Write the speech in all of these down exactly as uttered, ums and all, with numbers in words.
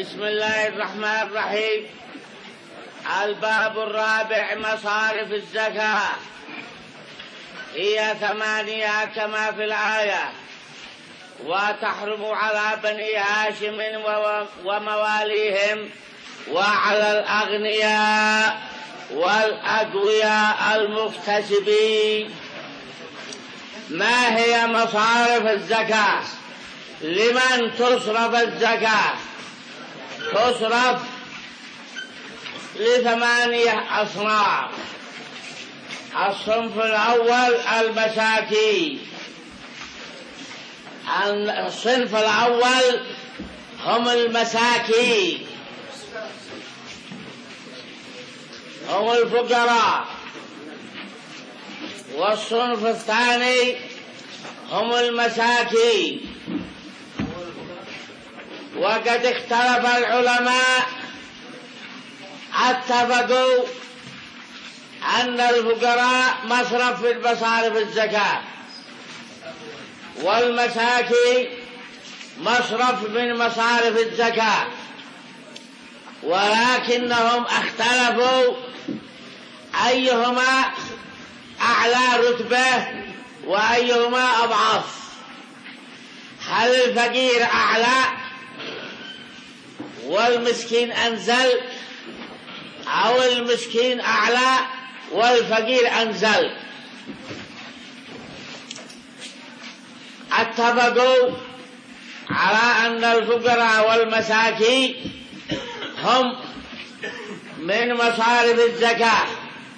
بسم الله الرحمن الرحيم. الباب الرابع: مصارف الزكاة. هي ثمانية كما في الآية، وتحرم على بني هاشم ومواليهم وعلى الأغنياء والأقوياء المكتسبين. ما هي مصارف الزكاة؟ لمن تصرف الزكاة؟ تصرف لثمانية أصناف. الصنف الأول المساكين. الصنف الأول هم المساكين، هم الفقراء. والصنف الثاني هم المساكين. وقد اختلف العلماء، اتفقوا أن الفقراء مصرف في مصارف الزكاة، والمساكين مصرف من مصارف الزكاة، ولكنهم اختلفوا أيهما أعلى رتبة وأيهما أضعف. هل الفقير أعلى والمسكين أنزل، أو المسكين أعلى والفقير أنزل؟ اتفقوا على أن الفقراء والمساكين هم من مصارف الزكاة،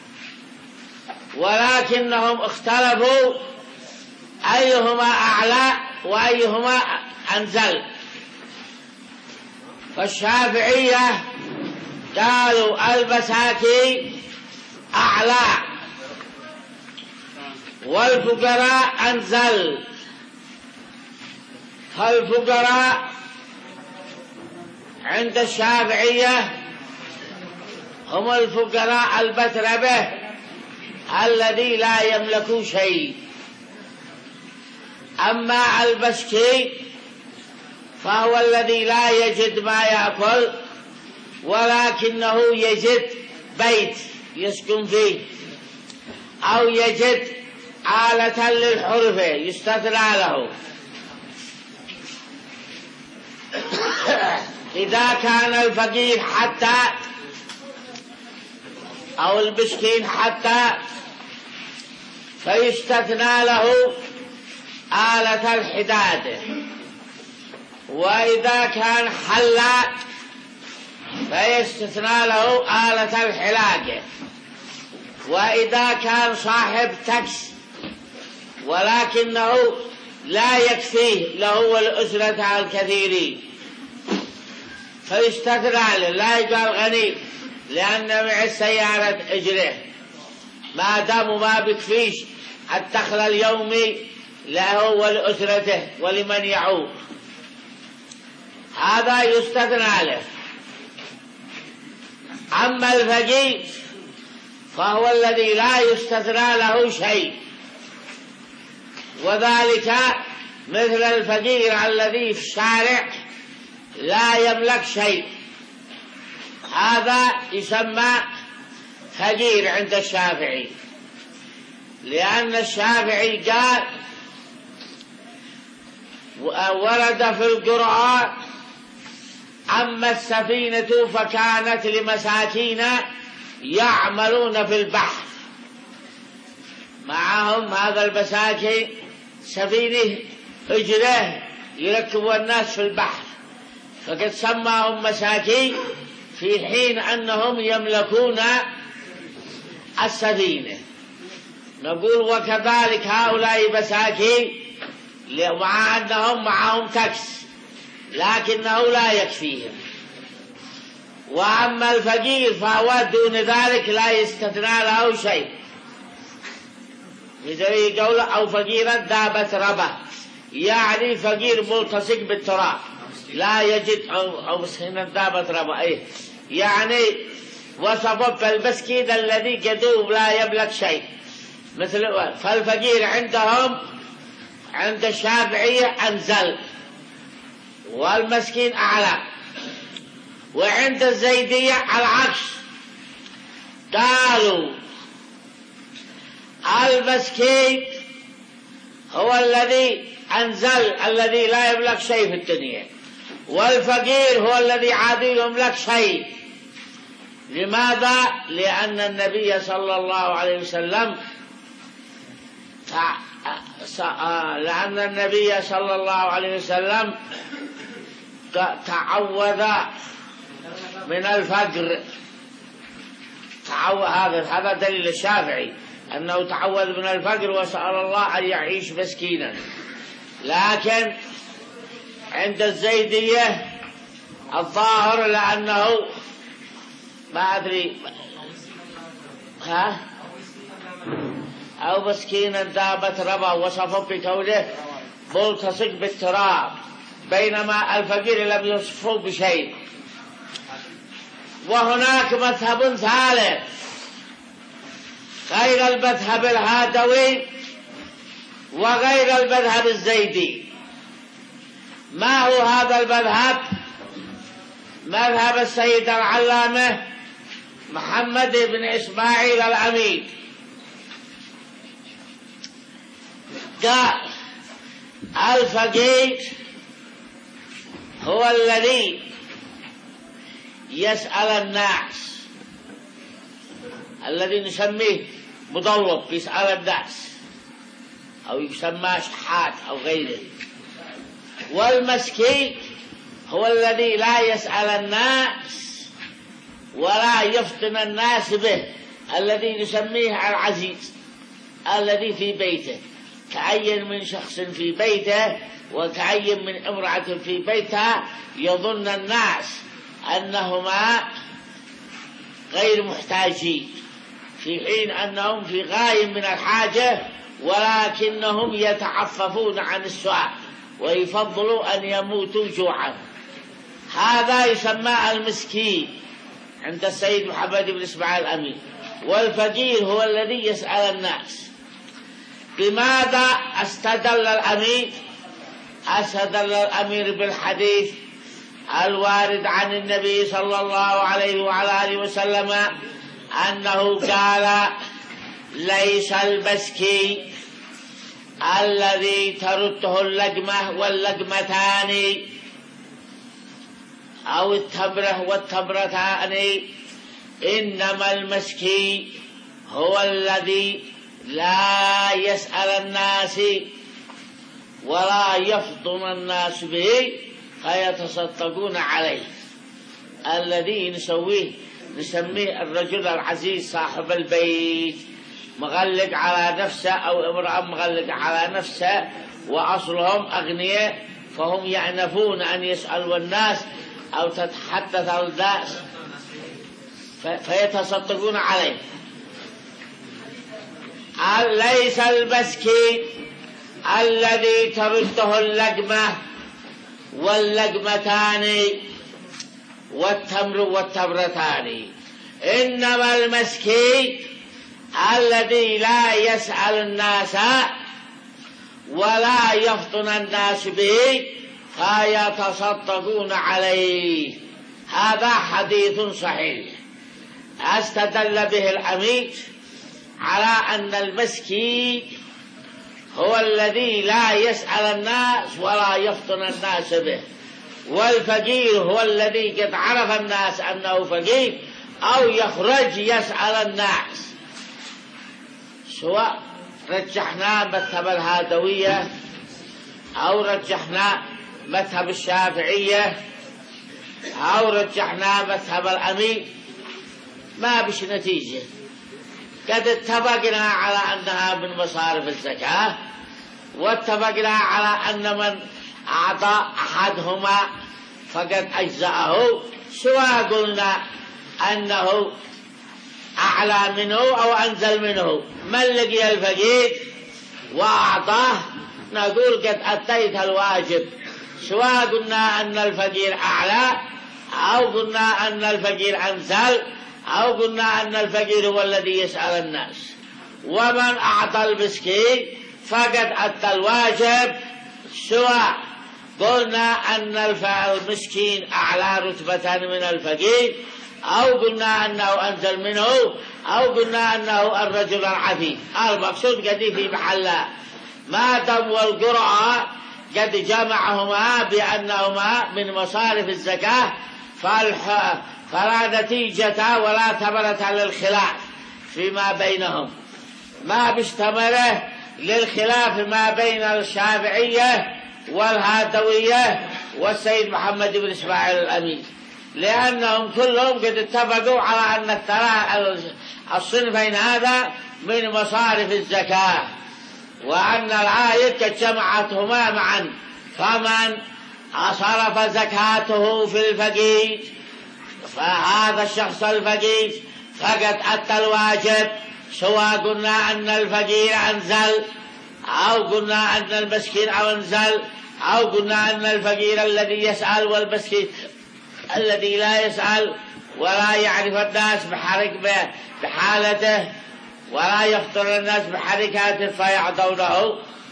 ولكنهم اختلفوا أيهما أعلى وأيهما أنزل. فالشافعية قالوا المساكين أعلى والفقراء أنزل. فالفقراء عند الشافعية هم الفقراء البتربة الذي لا يملكوا شيء. أما المسكين فهو الذي لا يجد ما يأكل، ولكنه يجد بيت يسكن فيه، أو يجد آلة للحرفة يستثنى له. إذا كان الفقير حتى أو المسكين حتى فيستثنى له آلة الحداد، وإذا كان حلا فيستثنى له آلة الحلاقة، وإذا كان صاحب تكس ولكنه لا يكفيه له والأسرة الكثيرين فيستثنى له، لا يقال غني لأن مع السيارة أجره، ما دام ما بكفيش الدخل اليومي له ولأسرته ولمن يعود، هذا يستثنى له. أما الفقير فهو الذي لا يستثنى له شيء، وذلك مثل الفقير الذي في الشارع لا يملك شيء، هذا يسمى فقير عند الشافعي، لأن الشافعي قال ورد في القرآن: أما السفينة فكانت لمساكين يعملون في البحر. معهم هذا المساكين سفينة أجره يركبوا الناس في البحر، فقد سماهم مساكين في حين أنهم يملكون السفينة. نقول وكذلك هؤلاء مساكين مع أنهم معهم تكس لكنه لا يكفيهم. وأما الفقير فهو دون ذلك لا يستثنى له شيء، مثل قوله: أو فقيرا ذا ربه، يعني فقير ملتصق بالتراب لا يجد، أو, أو مسكينا ذا ربه، أيه يعني وسبب المسكين الذي قدوم لا يملك شيء مثل. فالفقير عندهم عند الشافعية أنزل والمسكين أعلى. وعند الزيدية على العكس، قالوا المسكين هو الذي أنزل الذي لا يملك شيء في الدنيا، والفقير هو الذي عاد يملك شيء. لماذا؟ لأن النبي صلى الله عليه وسلم لأن النبي صلى الله عليه وسلم تعوذ من الفقر. تعوذ، هذا هذا دليل الشافعي أنه تعوذ من الفقر وسأل الله أن يعيش مسكينا. لكن عند الزيدية الظاهر لأنه ما أدري ها أو مسكينا دابة ربا، وصفه بكونه ملتصق بالتراب، بينما الفقير لم يصفه بشيء. وهناك مذهب ثالث غير المذهب الهادوي وغير المذهب الزيدي. ما هو هذا المذهب؟ مذهب السيد العلامة محمد بن إسماعيل الأمين. قال الفقير هو الذي يسأل الناس، الذي نسميه مضوب يسأل الناس أو يسمى شحات أو غيره. والمسكين هو الذي لا يسأل الناس ولا يفتن الناس به، الذي نسميه العزيز الذي في بيته، كأي من شخص في بيته وكأي من امرأة في بيتها يظن الناس أنهما غير محتاجين، في حين أنهم في غاية من الحاجة، ولكنهم يتعففون عن السؤال ويفضلوا أن يموتوا جوعا. هذا يسمى المسكين عند السيد محمد بن إسماعيل الأمين. والفقير هو الذي يسأل الناس. بماذا استدل الأمير؟ استدل الأمير بالحديث الوارد عن النبي صلى الله عليه وعلى آله وسلم أنه قال: ليس المسكين الذي ترده اللقمة واللقمتان أو التمرة والتمرتان، إنما المسكين هو الذي لا يسأل الناس ولا يفطن الناس به فيتصدقون عليه، الذي نسويه نسميه الرجل العزيز صاحب البيت، مغلق على نفسه أو امرأة مغلقة على نفسه، وأصلهم أغنياء فهم يعنفون أن يسألوا الناس أو تتحدث الناس فيتصدقون عليه. ليس المسكين الذي ترده اللقمة واللقمتان والتمر والتمرتان، إنما المسكين الذي لا يسأل الناس ولا يفطن الناس به فيتصدقون عليه. هذا حديث صحيح استدل به الأمير على أن المسكين هو الذي لا يسأل الناس ولا يفطن الناس به، والفقير هو الذي قد عرف الناس أنه فقير أو يخرج يسأل الناس. سواء رجحنا مذهب الهادوية أو رجحنا مذهب الشافعية أو رجحنا مذهب الأمير، ما بش نتيجة. قد اتفقنا على أنها من مصارف الزكاة، واتفقنا على أن من أعطى أحدهما فقد أجزأه، سواء قلنا أنه أعلى منه أو أنزل منه. من لقي الفقير وأعطاه نقول قد أتيت الواجب، سواء قلنا أن الفقير أعلى أو قلنا أن الفقير أنزل أو قلنا أن الفقير هو الذي يسأل الناس. ومن أعطى المسكين فقد أتى الواجب، سواء قلنا أن المسكين أعلى رتبة من الفقير، أو قلنا أنه أنزل منه، أو قلنا أنه الرجل العفيف. المقصود قد في محل ما دام والقرآن قد جمعهما بأنهما من مصارف الزكاة، فلا نتيجة ولا ثمرة للخلاف فيما بينهم، ما بيشتمله للخلاف ما بين الشافعية والهاتوية والسيد محمد بن إسماعيل الأمين، لأنهم كلهم قد اتفقوا على أن الصنفين هذا من مصارف الزكاة، وأن الآية قد جمعتهما معا. فمن صرف زكاته في الفقير فهذا الشخص الفقير فقد أتى الواجب، سواء قلنا أن الفقير أنزل أو قلنا أن المسكين أو أنزل، أو قلنا أن الفقير الذي يسأل والمسكين الذي لا يسأل ولا يعرف الناس بحالته ولا يخطر الناس بحركاته فيعطونه.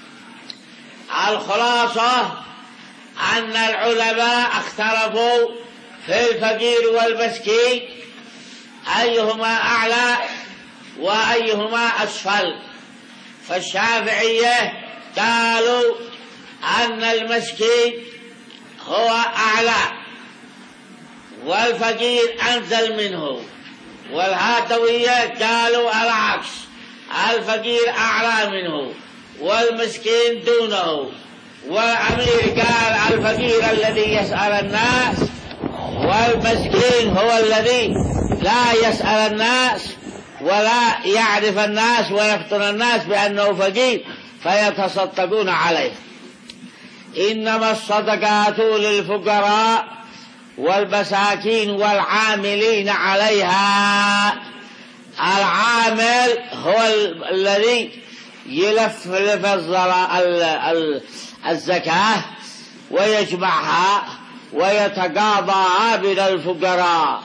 الخلاصة أن العلماء اختلفوا في الفقير والمسكين أيهما أعلى وأيهما أسفل. فالشافعية قالوا أن المسكين هو أعلى والفقير أنزل منه، والهاتوية قالوا العكس، الفقير أعلى منه والمسكين دونه. والأمير قال الفقير الذي يسأل الناس، والمسكين هو الذي لا يسأل الناس ولا يعرف الناس ويفتن الناس بأنه فقير فيتصدقون عليه. إنما الصدقات للفقراء والمساكين والعاملين عليها. العامل هو الذي يلف لف الزكاة ويجمعها ويتقاضى بين الفقراء.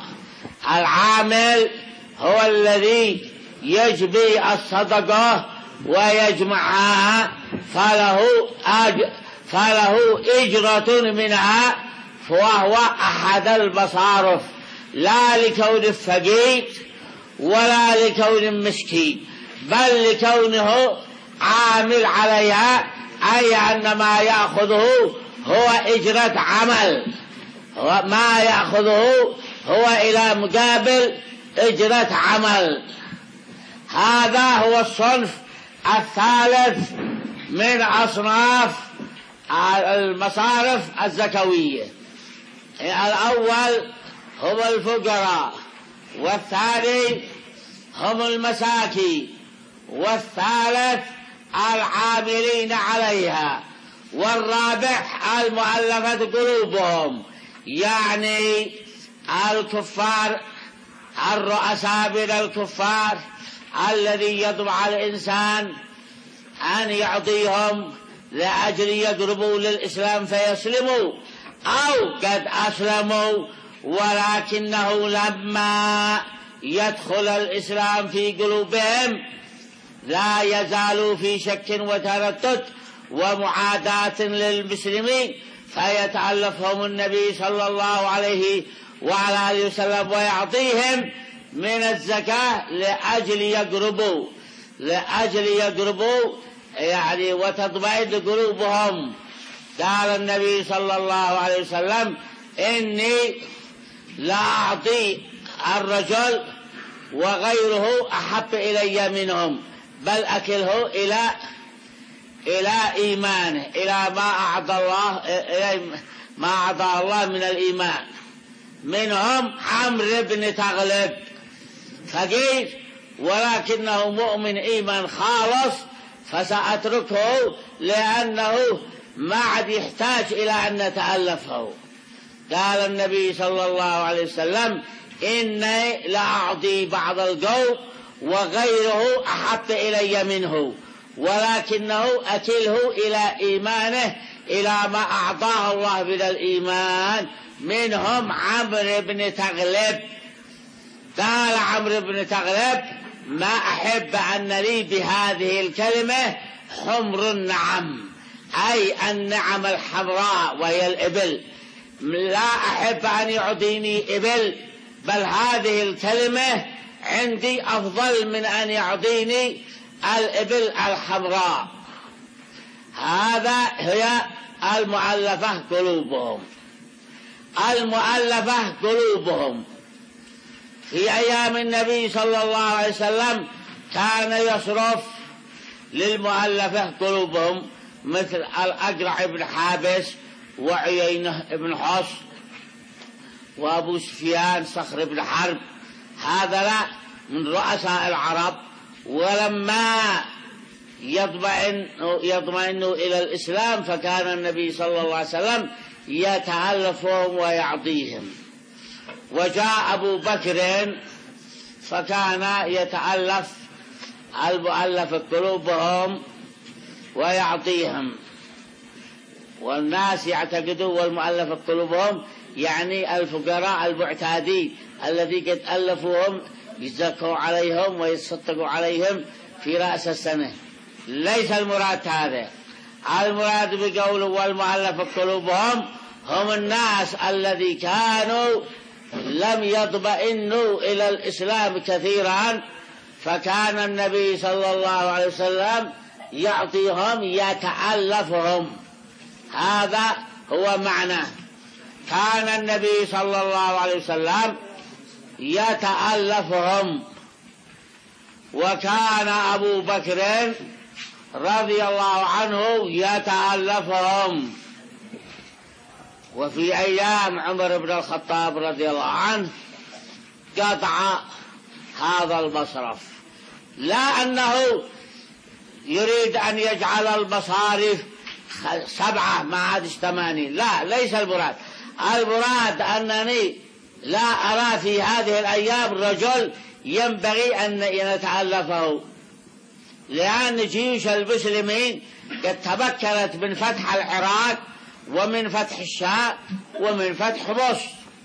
العامل هو الذي يجبي الصدقة ويجمعها، فله أجر فله إجرة منها، فهو أحد المصارف، لا لكون الفقير ولا لكون المسكين، بل لكونه عامل عليها، أي أن ما يأخذه هو إجرة عمل، ما يأخذه هو إلى مقابل إجرة عمل. هذا هو الصنف الثالث من أصناف المصارف الزكوية. الأول هم الفقراء، والثاني هم المساكين، والثالث العاملين عليها، والرابع المؤلفة قلوبهم، يعني الكفار، الرؤساء من الكفار الذي يطمع الإنسان أن يعطيهم لأجل يقربوا للإسلام فيسلموا، أو قد أسلموا ولكنه لما يدخل الإسلام في قلوبهم لا يزالوا في شك وتردد ومعاداة للمسلمين، فيتألفهم النبي صلى الله عليه وعلى آله وسلم ويعطيهم من الزكاة لأجل يقربوا لأجل يقربوا يعني وتطمئن قلوبهم. قال النبي صلى الله عليه وسلم: إني لا أعطي الرجل وغيره أحب إلي منهم، بل أكله إلى إلى إيمانه، إلى ما أعطى الله إلى ما أعطى الله من الإيمان. منهم عمرو بن تغلب، فقير ولكنه مؤمن إيمان خالص، فسأتركه لأنه ما عاد يحتاج إلى أن نتألفه. قال النبي صلى الله عليه وسلم: إني لأعطي بعض القوم وغيره أحب إلي منه، ولكنه أكله إلى إيمانه، إلى ما أعطاه الله من الإيمان. منهم عمرو بن تغلب. قال عمرو بن تغلب: ما أحب أن لي بهذه الكلمة حمر النعم، أي النعم الحمراء وهي الإبل. لا أحب أن يعطيني إبل، بل هذه الكلمة عندي أفضل من أن يعطيني الإبل الحمراء. هذا هي المؤلفة قلوبهم. المؤلفة قلوبهم في أيام النبي صلى الله عليه وسلم كان يصرف للمؤلفة قلوبهم، مثل الأقرع بن حابس وعيينة بن حصن وأبو سفيان صخر بن حرب، هذا لا من رؤساء العرب. ولما يطمئن يطمئنوا إلى الإسلام فكان النبي صلى الله عليه وسلم يتألفهم ويعطيهم. وجاء أبو بكر فكان يتألف المؤلف قلوبهم ويعطيهم. والناس يعتقدوا والمؤلف قلوبهم يعني الفقراء المعتادين الذي قد ألفوهم يزكوا عليهم ويتصدقوا عليهم في رأس السنة. ليس المراد هذا. المراد بقوله والمؤلف قلوبهم هم الناس الذي كانوا لم يطمئنوا إلى الإسلام كثيرا، فكان النبي صلى الله عليه وسلم يعطيهم يتألفهم. هذا هو معناه. كان النبي صلى الله عليه وسلم يتألفهم. وكان أبو بكر رضي الله عنه يتألفهم. وفي أيام عمر بن الخطاب رضي الله عنه قطع هذا المصرف، لا أنه يريد أن يجعل المصارف سبعة ما عادش ثمانين، لا، ليس المراد. المراد أنني لا أرى في هذه الأيام رجل ينبغي أن يتألفه، لأن جيوش المسلمين قد تمكنت من فتح العراق ومن فتح الشام ومن فتح مصر،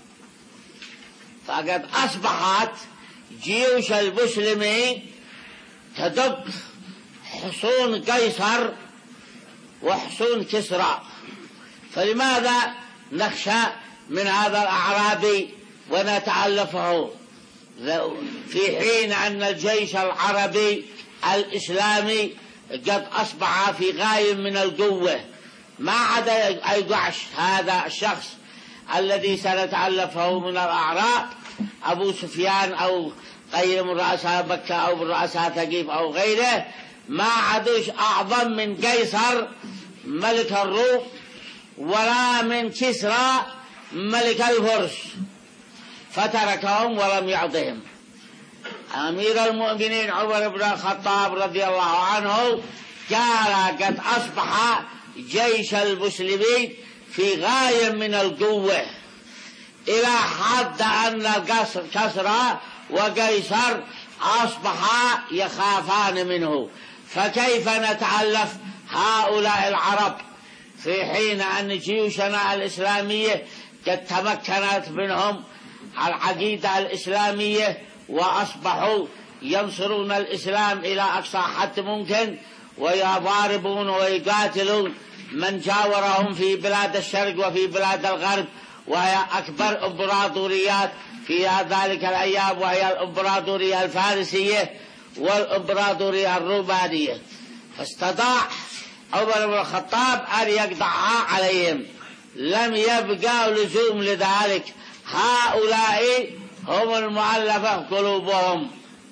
فقد أصبحت جيوش المسلمين تدق حصون قيصر وحصون كسرى. فلماذا نخشى من هذا الأعرابي ونتألفه في حين أن الجيش العربي الإسلامي قد أصبح في غاية من القوة؟ ما عاد يقعش هذا الشخص الذي سنتألفه من الأعراب أبو سفيان أو غير من رؤساء مكة أو من رؤساء ثقيف أو غيره، ما عادوش أعظم من قيصر ملك الروم ولا من كسرى ملك الفرس، فتركهم ولم يعطهم. أمير المؤمنين عمر بن الخطاب رضي الله عنه قال قد أصبح جيش المسلمين في غاية من القوة، إلى حد أن كسرى وقيصر أصبحا يخافان منه. فكيف نتألف هؤلاء العرب في حين أن جيوشنا الإسلامية قد تمكنت منهم العقيدة الإسلامية وأصبحوا ينصرون الإسلام إلى أقصى حد ممكن، ويضاربون ويقاتلون من جاورهم في بلاد الشرق وفي بلاد الغرب، وهي أكبر إمبراطوريات في ذلك الأيام، وهي الإمبراطورية الفارسية والإمبراطورية الرومانية. فاستطاع عمر بن الخطاب أن يقطعها عليهم، لم يبقى لزوم لذلك. هؤلاء هم المؤلفة قلوبهم.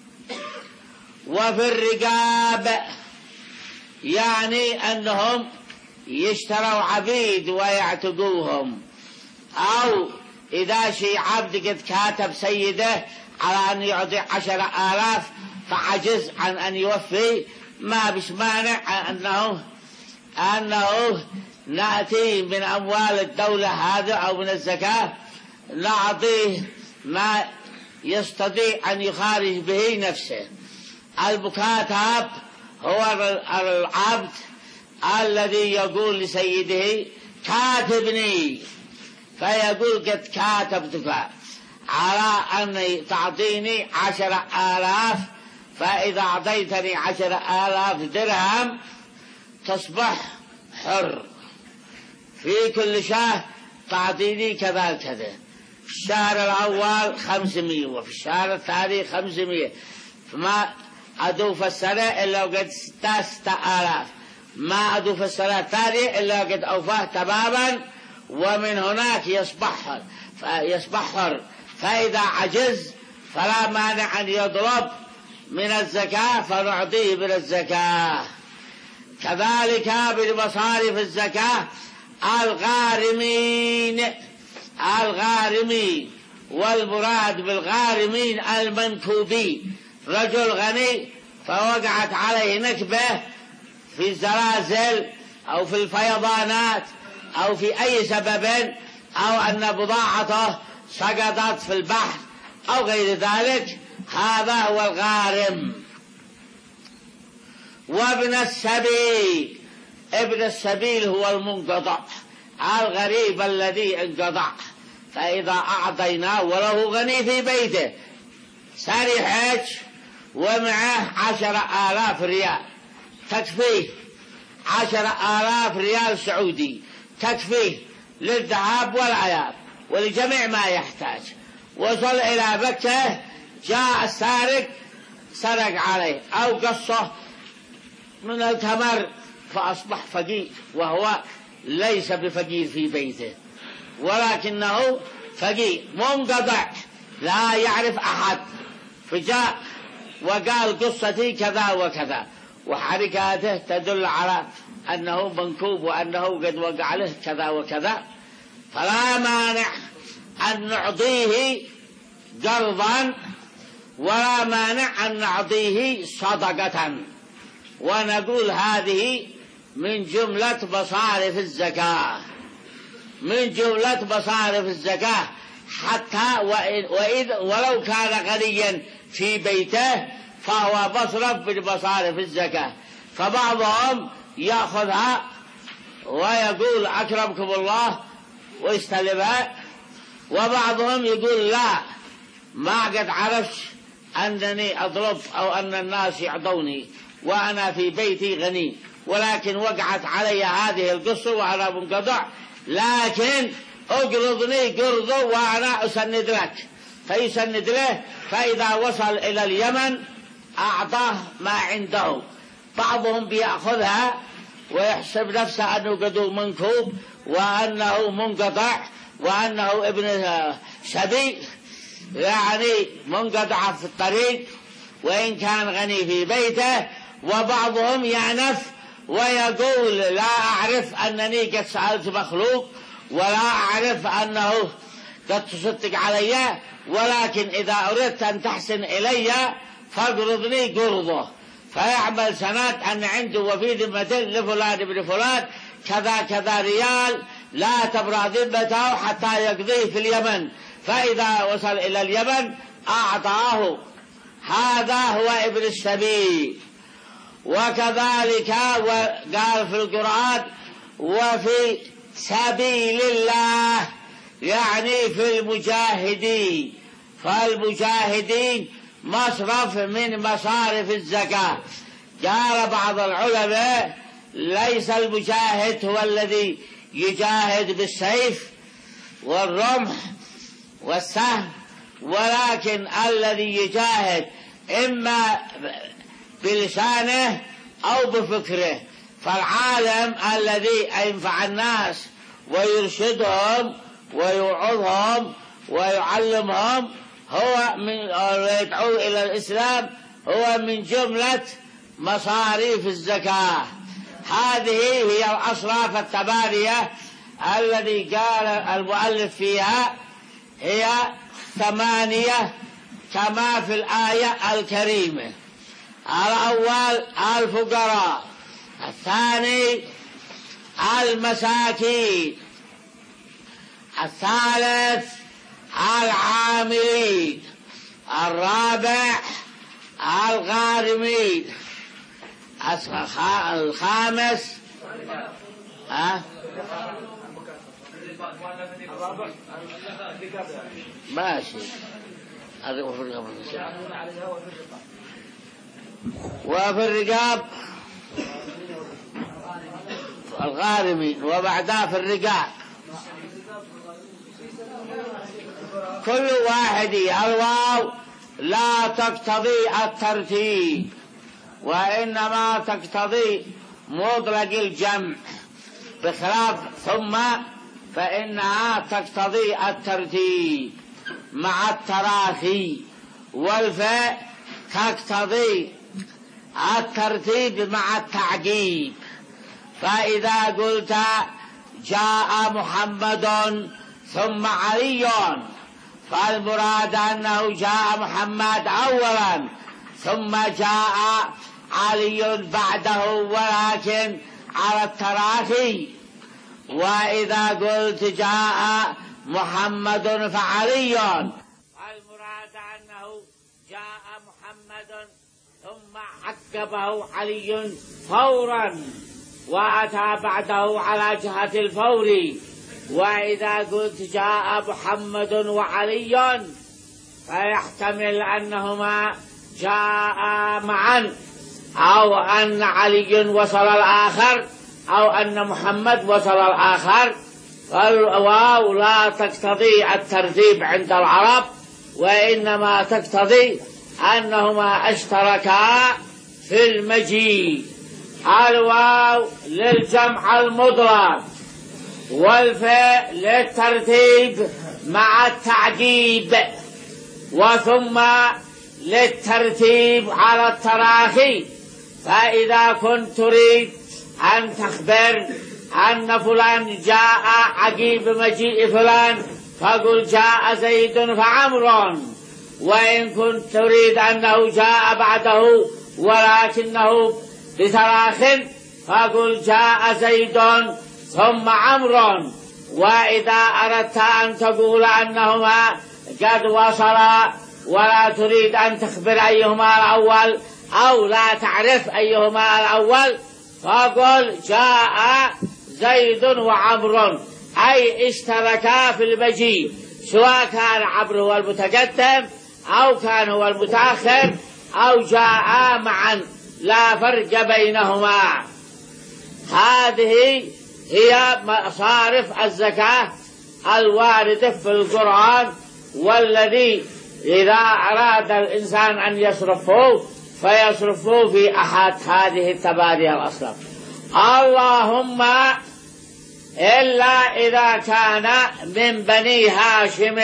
وفي الرقاب يعني أنهم يشتروا عبيد ويعتقوهم، أو إذا شي عبد قد كاتب سيده على أن يعطي عشر آلاف فعجز عن أن يوفي، ما بش مانع أنه أنه نأتي من أموال الدولة هذا أو من الزكاة نعطيه ما يستطيع أن يخارج به نفسه. المكاتب هو العبد الذي يقول لسيده كاتبني، فيقول قد كاتبتك على أن تعطيني عشر آلاف، فإذا أعطيتني عشر آلاف درهم تصبح حر، في كل شهر تعطيني كذا كذا. في الشهر الأول خمسمية وفي الشهر الثاني خمسمية، فما أدوف السنة إلا وقد ستة آلاف، ما أدوف السنة الثانية إلا وقد أوفاه تماما. ومن هناك يصبح يصبح حر، فإذا عجز فلا مانع أن يضرب من الزكاة فنعطيه من الزكاة. كذلك بمصارف الزكاة الغارمين، الغارمين والمراد بالغارمين المنكوبين، رجل غني فوقعت عليه نكبة في الزلازل أو في الفيضانات أو في أي سبب، أو أن بضاعته سقطت في البحر أو غير ذلك، هذا هو الغارم. وابن السبيل، ابن السبيل هو المنقطع، الغريب الذي انقطع، فإذا أعطيناه وله غني في بيته ساري حج ومعه عشر آلاف ريال تكفيه، عشر آلاف ريال سعودي تكفيه للذهاب والعياب ولجميع ما يحتاج. وصل إلى مكة، جاء السارق سرق عليه أو قصه من التمر فأصبح فقير، وهو ليس بفقير في بيته ولكنه فقير منقطع لا يعرف أحد، فجاء وقال قصتي كذا وكذا، وحركاته تدل على أنه منكوب وأنه قد وقع له كذا وكذا، فلا مانع أن نعطيه قرضا ولا مانع أن نعطيه صدقة. ونقول هذه من جملة مصارف الزكاة، من جملة مصارف الزكاة، حتى وإذ ولو كان غنيا في بيته فهو مصرف من مصارف الزكاة. فبعضهم يأخذها ويقول أكرمكم الله ويستلمها، وبعضهم يقول لا، ما قد عرفت أنني أضرب أو أن الناس يعطوني وأنا في بيتي غني، ولكن وقعت علي هذه القصة وأنا منقطع، لكن أقرضني قرضه وأنا أسند لك، فيسند له، فإذا وصل إلى اليمن أعطاه ما عنده. بعضهم بيأخذها ويحسب نفسه أنه قد منكوب وأنه منقطع وأنه ابن سبيل، يعني منقطع في الطريق وإن كان غني في بيته. وبعضهم يعنف ويقول لا أعرف أنني قد سألت مخلوق ولا أعرف أنه قد تصدق علي، ولكن إذا أردت أن تحسن إلي فاقرضني قرضه، فيعمل سنة أن عنده وفي ذمته لفلان ابن فلان كذا كذا ريال لا تبرأ ذمته حتى يقضيه في اليمن، فإذا وصل إلى اليمن أعطاه. هذا هو ابن السبيل. وكذلك قال في القرآن وفي سبيل الله، يعني في المجاهدين، فالمجاهدين مصرف من مصارف الزكاة. قال بعض العلماء ليس المجاهد هو الذي يجاهد بالسيف والرمح والسهم، ولكن الذي يجاهد إما بلسانه أو بفكره. فالعالم الذي ينفع الناس ويرشدهم ويوعظهم ويعلمهم هو من يدعو إلى الإسلام هو من جملة مصاريف الزكاة. هذه هي الأصراف الثمانية الذي قال المؤلف فيها هي ثمانية كما في الآية الكريمة. الأول الفقراء، الثاني المساكين، الثالث العاملين، الرابع الغارمين، الخامس ها ماشي وفي الرقاب الغارمين وبعدها في الرقاب. كل واحد الواو لا تقتضي الترتيب وإنما تقتضي مطلق الجمع، بخلاف ثم فإنها تقتضي الترتيب مع التراخي، والفاء تقتضي الترتيب مع التعقيب. فإذا قلت جاء محمد ثم علي فالمراد أنه جاء محمد أولا ثم جاء علي بعده، ولكن على التراخي. وإذا قلت جاء محمد فعلي فالمراد أنه جاء محمد ثم عقبه علي فورا وأتى بعده على جهة الفور. وإذا قلت جاء محمد وعلي فيحتمل أنهما جاء معا، أو أن علي وصل الآخر، أو أن محمد وصل الآخر. فالواو لا تقتضي الترتيب عند العرب، وإنما تقتضي أنهما اشتركا في المجيء. الواو للجمع المطلق والفاء للترتيب مع التعقيب، وثم للترتيب على التراخي. فإذا كنت تريد أن تخبر أن فلان جاء عقيب مجيء فلان فقل جاء زيد فعمر، وإن كنت تريد أنه جاء بعده ولكنه بتراخ فقل جاء زيد ثم عمر. وإذا أردت أن تقول أنهما قد وصلا ولا تريد أن تخبر أيهما الأول أو لا تعرف أيهما الأول فقل جاء زيد وعمر، أي اشتركا في المجيء، سواء كان عمرو هو المتقدم أو كان هو المتأخر أو جاء معا، لا فرق بينهما. هذه هي مصارف الزكاة الواردة في القرآن، والذي إذا أراد الإنسان أن يصرفه فيصرفه في أحد هذه التبادي الأصناف، اللهم إلا إذا كان من بني هاشم.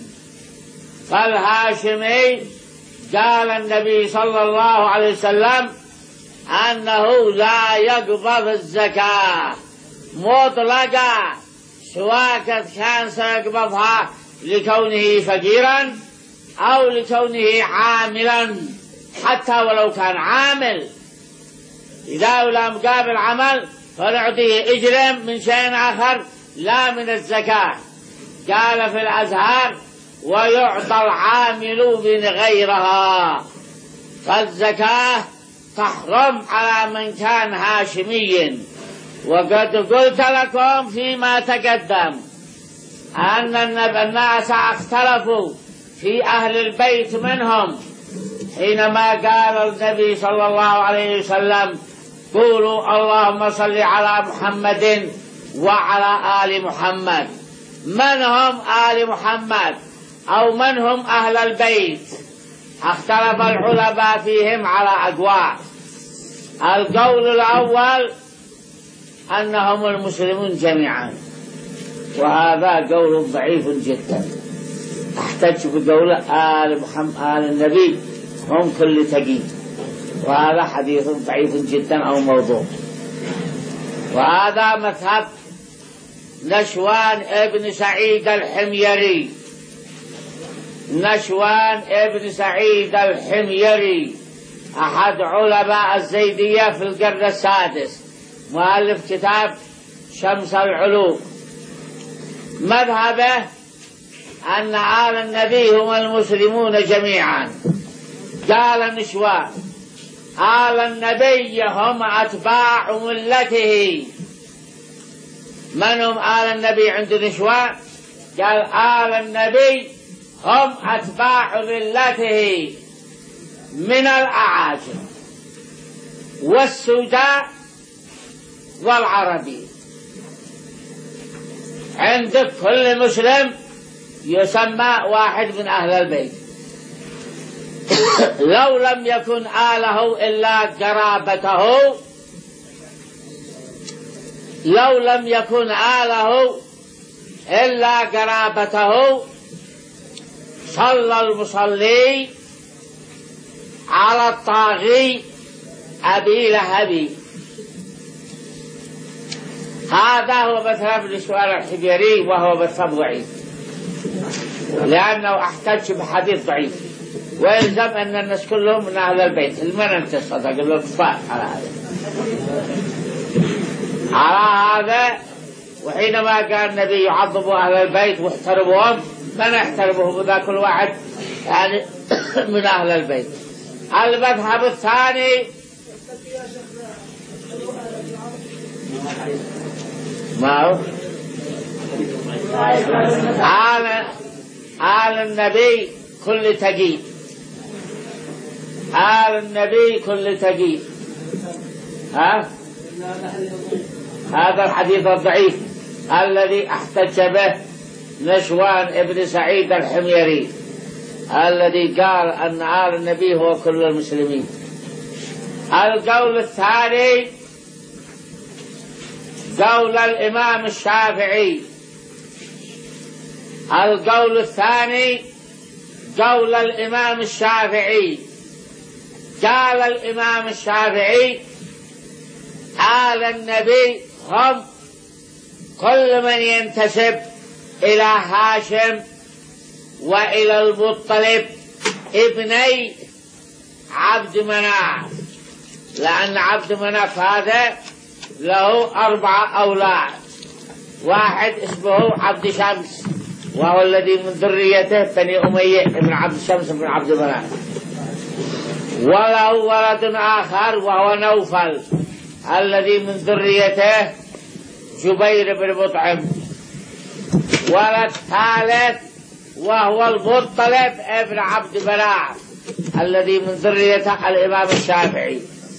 فالهاشمي قال النبي صلى الله عليه وسلم أنه لا يقبض الزكاة مطلقا، سواء كان سيقبضها لكونه فقيرا أو لكونه عاملا، حتى ولو كان عامل إذا لم قابل عمل فنعطيه إجر من شيء آخر لا من الزكاة. قال في الأزهار ويعطى العامل من غيرها. فالزكاة تحرم على من كان هاشمي. وقد قلت لكم فيما تقدم أن الناس اختلفوا في أهل البيت منهم حينما قال النبي صلى الله عليه وسلم قولوا اللهم صل على محمد وعلى آل محمد. من هم آل محمد أو من هم أهل البيت؟ اختلف العلماء فيهم على أقوال. القول الأول أنهم المسلمون جميعا، وهذا قول ضعيف جدا. احتج بقول آل محمد آل النبي هم كل تقي، وهذا حديث ضعيف جدا أو موضوع. وهذا مذهب نشوان ابن سعيد الحميري. نشوان ابن سعيد الحميري أحد علماء الزيدية في القرن السادس، مؤلف كتاب شمس العلوم. مذهبه أن آل النبي هم المسلمون جميعا. قال نشوان آل النبي هم أتباع ملته. من هم آل النبي عند نشوان؟ قال آل النبي هم أتباع ملته من الأعاجم والسوداء والعربي. عندك كل مسلم يسمى واحد من أهل البيت، لو لم يكن آله إلا قرابته، لو لم يكن آله إلا قرابته صلى المصلي على الطاغي أبي لهب. هذا هو مذهب لسؤال الحجري، وهو مذهب ضعيف لأنه احتج بحديث ضعيف، ويلزم أن الناس كلهم من أهل البيت. من أنت صدق الكفار على هذا على هذا وحينما كان النبي يعظم أهل البيت واحترمهم، من يحترمهم؟ إذا كل واحد يعني من أهل البيت. المذهب الثاني ما هو آل آل النبي كل تقي، آل النبي كل تقي. ها هذا الحديث الضعيف الذي احتج به نشوان ابن سعيد الحميري، الذي قال أن آل النبي هو كل المسلمين. القول الثاني قول الإمام الشافعي، القول الثاني قول الإمام الشافعي. قال الإمام الشافعي آل النبي هم كل من ينتسب إلى هاشم وإلى المطلب ابني عبد مناف، لأن عبد مناف هذا له أربعة أولاد، واحد اسمه عبد شمس وهو الذي من ذريته بني أمية بن عبد شمس بن عبد مناف، وله ولد آخر وهو نوفل الذي من ذريته جبير بن مطعم، ولد ثالث وهو المطلب ابن عبد مناف الذي من ذريته الإمام الشافعي،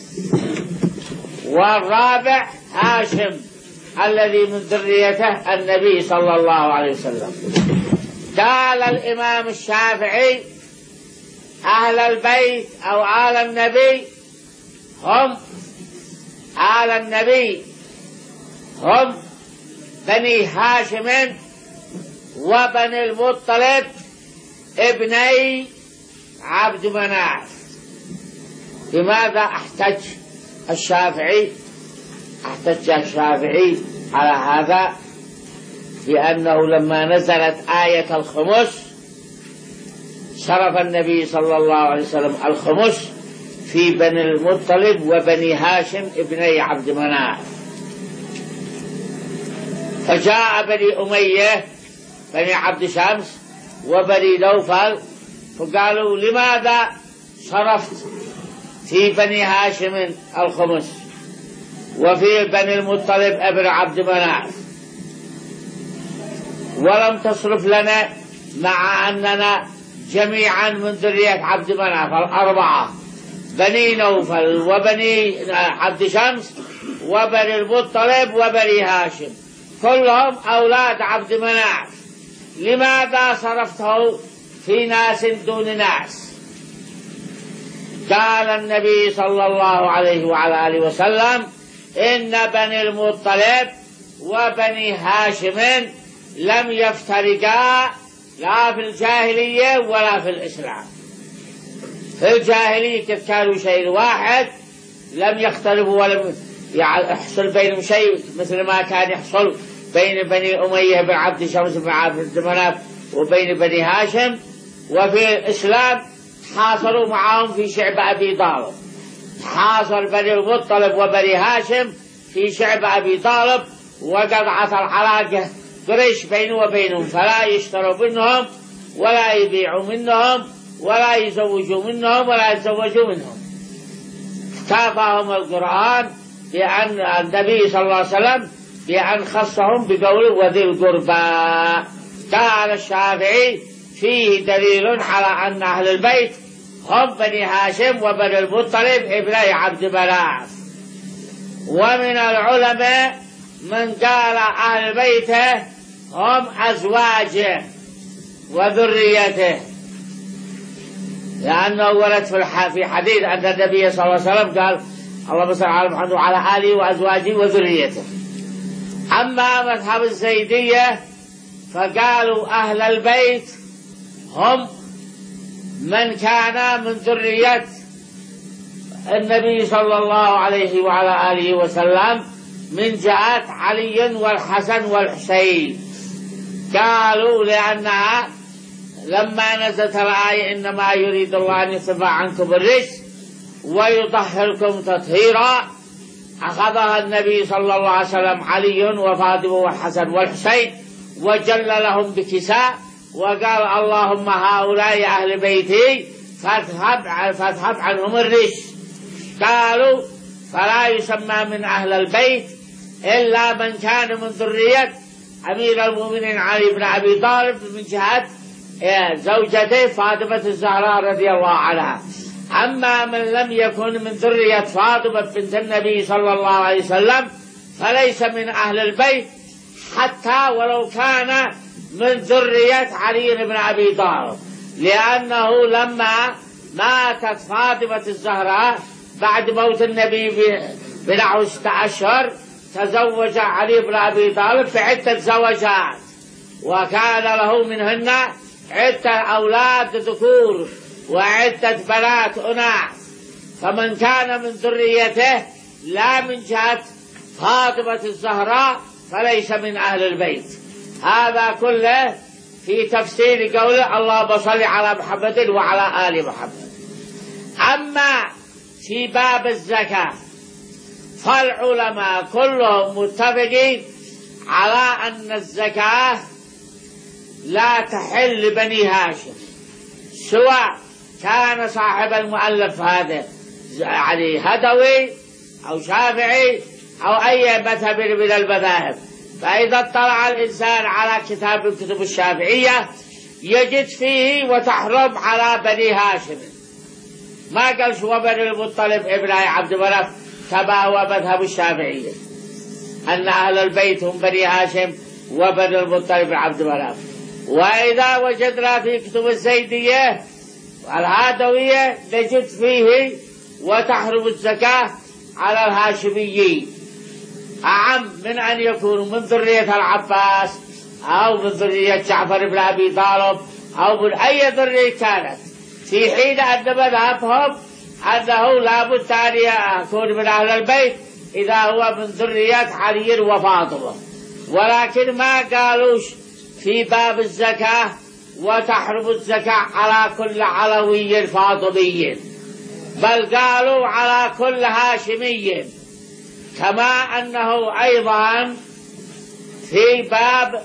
والرابع هاشم الذي من ذريته النبي صلى الله عليه وسلم. قال الإمام الشافعي أهل البيت أو آل النبي هم آل النبي هم بني هاشم وبني المطلب ابني عبد مناف. لماذا احتج الشافعي؟ احتج الشافعي على هذا لأنه لما نزلت آية الخمس صرف النبي صلى الله عليه وسلم الخمس في بني المطلب وبني هاشم ابني عبد مناف، فجاء بني أمية بني عبد شمس وبني نوفل فقالوا لماذا صرفت في بني هاشم الخمس وفي بني المطلب ابن عبد مناف ولم تصرف لنا، مع أننا جميعا من ذرية عبد مناف الأربعة بني نوفل وبني عبد شمس وبني المطلب وبني هاشم كلهم أولاد عبد مناف، لماذا صرفته في ناس دون ناس؟ قال النبي صلى الله عليه وعلى آله وسلم إن بني المطلب وبني هاشم لم يفترقا لا في الجاهلية ولا في الإسلام. في الجاهلية كانوا شيء واحد لم يختلفوا ولم يحصل بينهم شيء مثل ما كان يحصل بين بني أمية بن عبد شمس بن عبد مناف وبين بني هاشم. وفي الإسلام حاصلوا معهم في شعب أبي طالب، حاصل بني المطلب وبني هاشم في شعب أبي طالب، وقطعت العلاقة قريش بينه وبينهم، فلا يشتروا منهم ولا يبيعوا منهم ولا يزوجوا منهم ولا يتزوجوا منهم. كافاهم القرآن بأن النبي صلى الله عليه وسلم بأن خصهم بقوله وذي القربى. قال الشافعي فيه دليل على أن أهل البيت هم بني هاشم وبني المطلب ابني عبد مناف. ومن العلماء من قال أهل بيته هم أزواجه وذريته، لأنه ورد في حديث أن النبي صلى الله عليه وسلم قال اللهم صل على محمد وعلى آله وأزواجه وذريته. أما مذهب الزيدية فقالوا أهل البيت هم من كان من ذرية النبي صلى الله عليه وعلى آله وسلم من جهة علي والحسن والحسين. قالوا لأنها لما نزلت الآية إنما يريد الله أن يصرف عنكم الرجس ويطهركم تطهيرا، أخذها النبي صلى الله عليه وسلم علي وفاطمة والحسن والحسين وجل لهم بكساء وقال اللهم هؤلاء أهل بيتي فاذهب فاذهب عنهم الرجس. قالوا فلا يسمى من أهل البيت إلا من كان من ذرية أمير المؤمنين علي بن أبي طالب من جهة زوجته فاطمة الزهراء رضي الله عنها. أما من لم يكن من ذرية فاطمة بنت النبي صلى الله عليه وسلم فليس من أهل البيت حتى ولو كان من ذرية علي بن أبي طالب، لأنه لما ماتت فاطمة الزهراء بعد موت النبي بنحو ستة أشهر تزوج علي بن أبي طالب بعدة زوجات، وكان له منهن عدة أولاد ذكور وعدة بنات أناث، فمن كان من ذريته لا من جهة فاطمة الزهراء فليس من أهل البيت. هذا كله في تفسير قوله اللهم صل على محمد وعلى آل محمد. أما في باب الزكاة فالعلماء كلهم متفقين على أن الزكاة لا تحل لبني هاشم، سواء كان صاحب المؤلف هذا يعني هدوي أو شافعي أو أي مذهب من المذاهب. فإذا اطلع الإنسان على كتاب الكتب الشافعية يجد فيه وتحرم على بني هاشم، ما قالش وبني المطلب ابن عبد مناف كما هو مذهب الشافعية أن أهل البيت هم بني هاشم وبني المطلب عبد مناف. وإذا وجدنا في كتب الزيدية والهادوية نجد فيه وتحرم الزكاة على الهاشميين أعم من أن يكونوا من ذرية العباس أو من ذرية جعفر بن أبي طالب أو من أي ذرية كانت، في حين أن مذهبهم أنه لا بد أن يكون من أهل البيت إذا هو من ذرية علي وفاطمة. ولكن ما قالوش في باب الزكاة وتحرم الزكاة على كل علوي فاطمي، بل قالوا على كل هاشمي، كما أنه أيضا في باب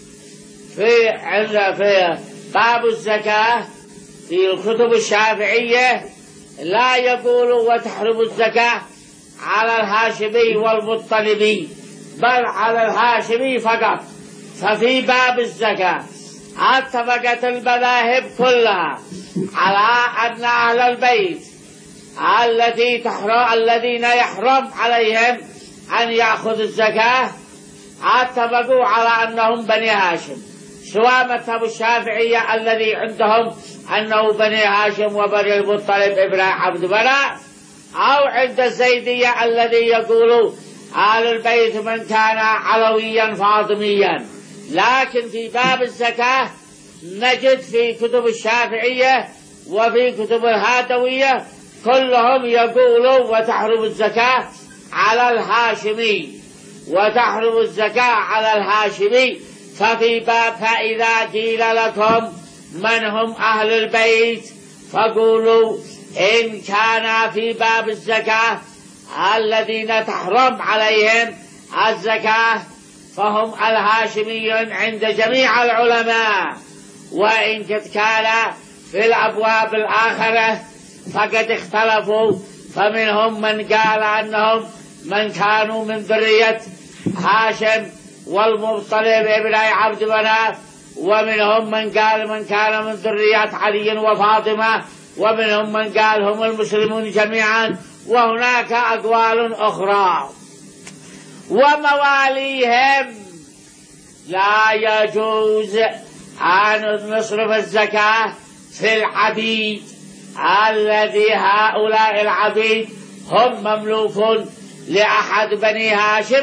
في عند في باب الزكاة في الكتب الشافعية لا يقول وتحرم الزكاة على الهاشمي والمطلبي بل على الهاشمي فقط. ففي باب الزكاة اتفقت المذاهب كلها على أن أهل البيت التي تحرم الذين يحرم عليهم أن يأخذ الزكاة اتفقوا على أنهم بني هاشم، سواء مذهب الشافعية الذي عندهم أنه بني هاشم وبني المطلب ابن عبد مناف، أو عند الزيدية الذي يقولوا أهل البيت من كان علويا فاطميا. لكن في باب الزكاة نجد في كتب الشافعية وفي كتب الهادوية كلهم يقولوا وتحرم الزكاة على الهاشمي وتحرم الزكاة على الهاشمي. ففي باب فإذا قيل لكم من هم أهل البيت فقولوا إن كان في باب الزكاة الذين تحرم عليهم الزكاة فهم الهاشميون عند جميع العلماء، وإن كان في الأبواب الآخرة فقد اختلفوا، فمنهم من قال أنهم من كانوا من ذرية هاشم والمطلب ابن عبد مناف، ومنهم من قال من كان من ذرية علي وفاطمة، ومنهم من قال هم المسلمون جميعا، وهناك أقوال أخرى. ومواليهم لا يجوز أن نصرف الزكاة في العبيد الذي هؤلاء العبيد هم مملوك لأحد بني هاشم.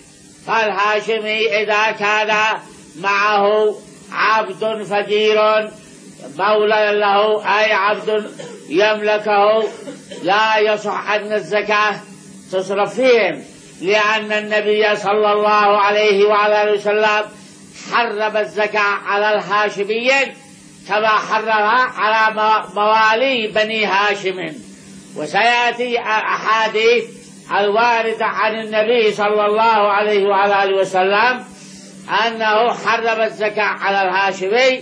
فالهاشمي إذا كان معه عبد فقير مولى له أي عبد يملكه لا يصح أن الزكاة تصرف فيهم، لأن النبي صلى الله عليه وعلى وسلم حرم الزكاة على الهاشميين كما حرمها على موالي بني هاشم. وسيأتي أحاديث الواردة عن النبي صلى الله عليه وعلى وسلم أنه حرم الزكاة على الهاشمي،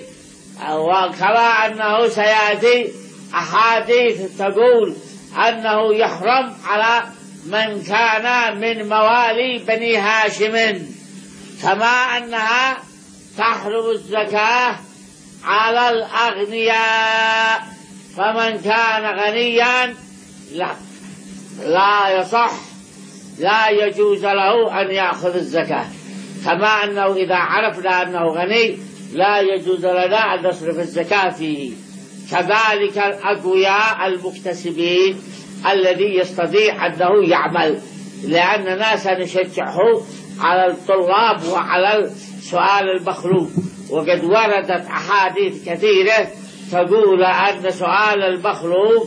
وكما أنه سيأتي أحاديث تقول أنه يحرم على من كان من موالي بني هاشم، كما أنها تحرم الزكاة على الأغنياء. فمن كان غنيا لا, لا يصح لا يجوز له أن يأخذ الزكاة، كما أنه إذا عرفنا أنه غني لا يجوز لنا أن نصرف الزكاة فيه. كذلك الأقوياء المكتسبين الذي يستطيع أنه يعمل، لأننا سنشجعه على الطلاب وعلى سؤال المخلوق. وقد وردت أحاديث كثيرة تقول أن سؤال المخلوق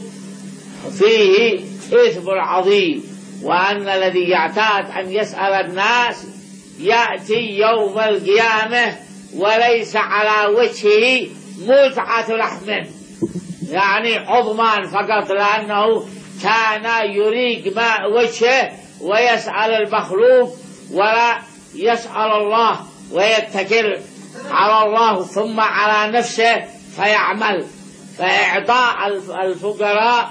فيه إثم عظيم، وأن الذي يعتاد أن يسأل الناس يأتي يوم القيامة وليس على وجهه متعة لحم، يعني عظمان فقط، لأنه كان يريق ماء وجهه ويسأل المخلوق ولا يسأل الله ويتكل على الله ثم على نفسه فيعمل. فإعطاء الفقراء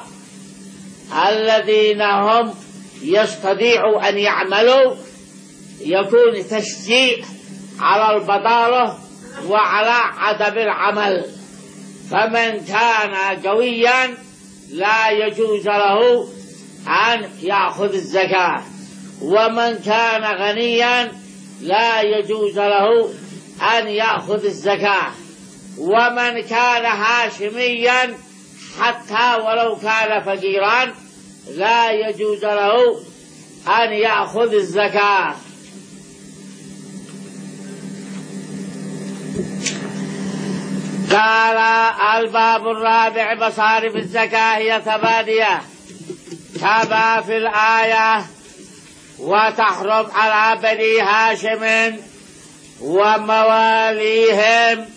الذين هم يستطيعوا أن يعملوا يكون تشجيع على البطالة وعلى عدم العمل. فمن كان قويا لا يجوز له أن يأخذ الزكاة، ومن كان غنيا لا يجوز له أن يأخذ الزكاة، ومن كان هاشميا حتى ولو كان فقيرا لا يجوز له أن يأخذ الزكاة. قال الباب الرابع مصارف الزكاة هي ثمانية كما في الآية: وتحرم على بني هاشم ومواليهم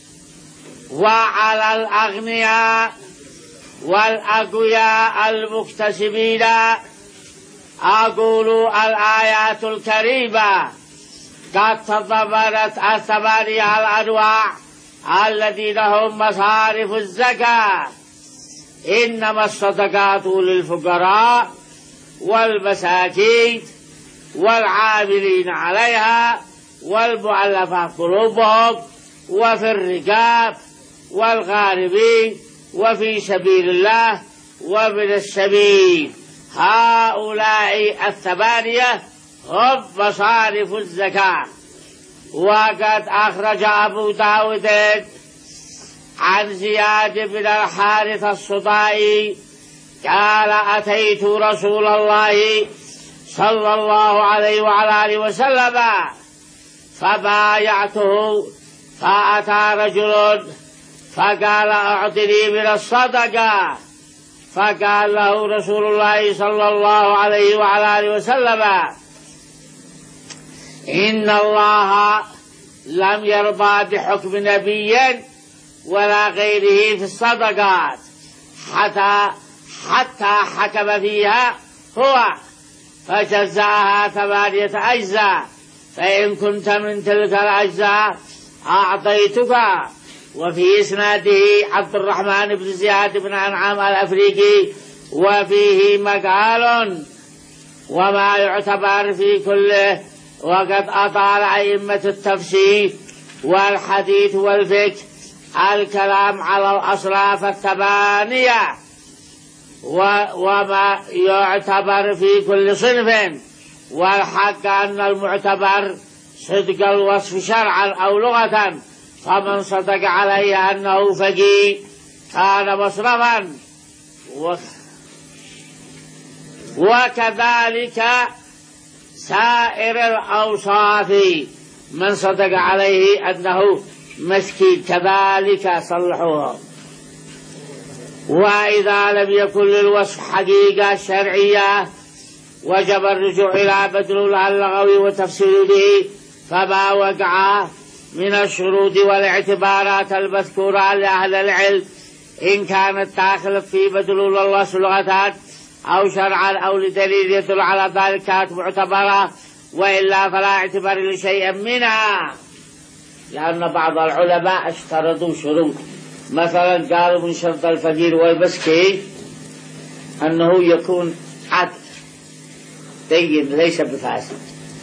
وعلى الأغنياء والأقوياء المكتسبين. أقول الآيات الكريمة قد تضمنت الثمانية الأنواع الذين هم مصارف الزكاة. إنما الصدقات للفقراء والمساكين والعاملين عليها والمؤلفة قلوبهم وفي الرقاب والغارمين وفي سبيل الله ومن السبيل. هؤلاء الثمانية هم مصارف الزكاة. وقد أخرج أبو داود عن زياد بن الحارث الصدائي قال: أتيت رسول الله صلى الله عليه وعلى آله وسلم فبايعته، فأتى رجل فقال: أعطني من الصدقة. فقال له رسول الله صلى الله عليه وعلى آله وسلم: إن الله لم يرضى بحكم نبي ولا غيره في الصدقات حتى حتى حكم فيها هو، فجزاها ثمانية أجزاء، فإن كنت من تلك الأجزاء أعطيتك. وفي إسناده عبد الرحمن بن زياد بن أنعام الأفريقي، وفيه مقال وما يعتبر في كله. وقد أطال أئمة التفسير والحديث والفقه الكلام على الأصناف الثمانية وما يعتبر في كل صنف، والحق أن المعتبر صدق الوصف شرعا أو لغة، فمن صدق عليه أنه فقيه كان مصرفا. وكذلك سائر الأوصاف، من صدق عليه أنه مسكين كذلك صلحوه. وإذا لم يكن للوصف حقيقة شرعية وجب الرجوع إلى بدل اللغوي وتفسير به، فما وقع من الشروط والاعتبارات المذكورة لأهل العلم إن كانت داخلة في بدل الوصف لغة أو شرعا أو لدليل يدل على ذلك كانت معتبرة، وإلا فلا اعتبار لشيء منها. لأن بعض العلماء اشترطوا شروط، مثلا قالوا من شرط الفقير والمسكين أنه يكون عدل دين ليس بفاسد.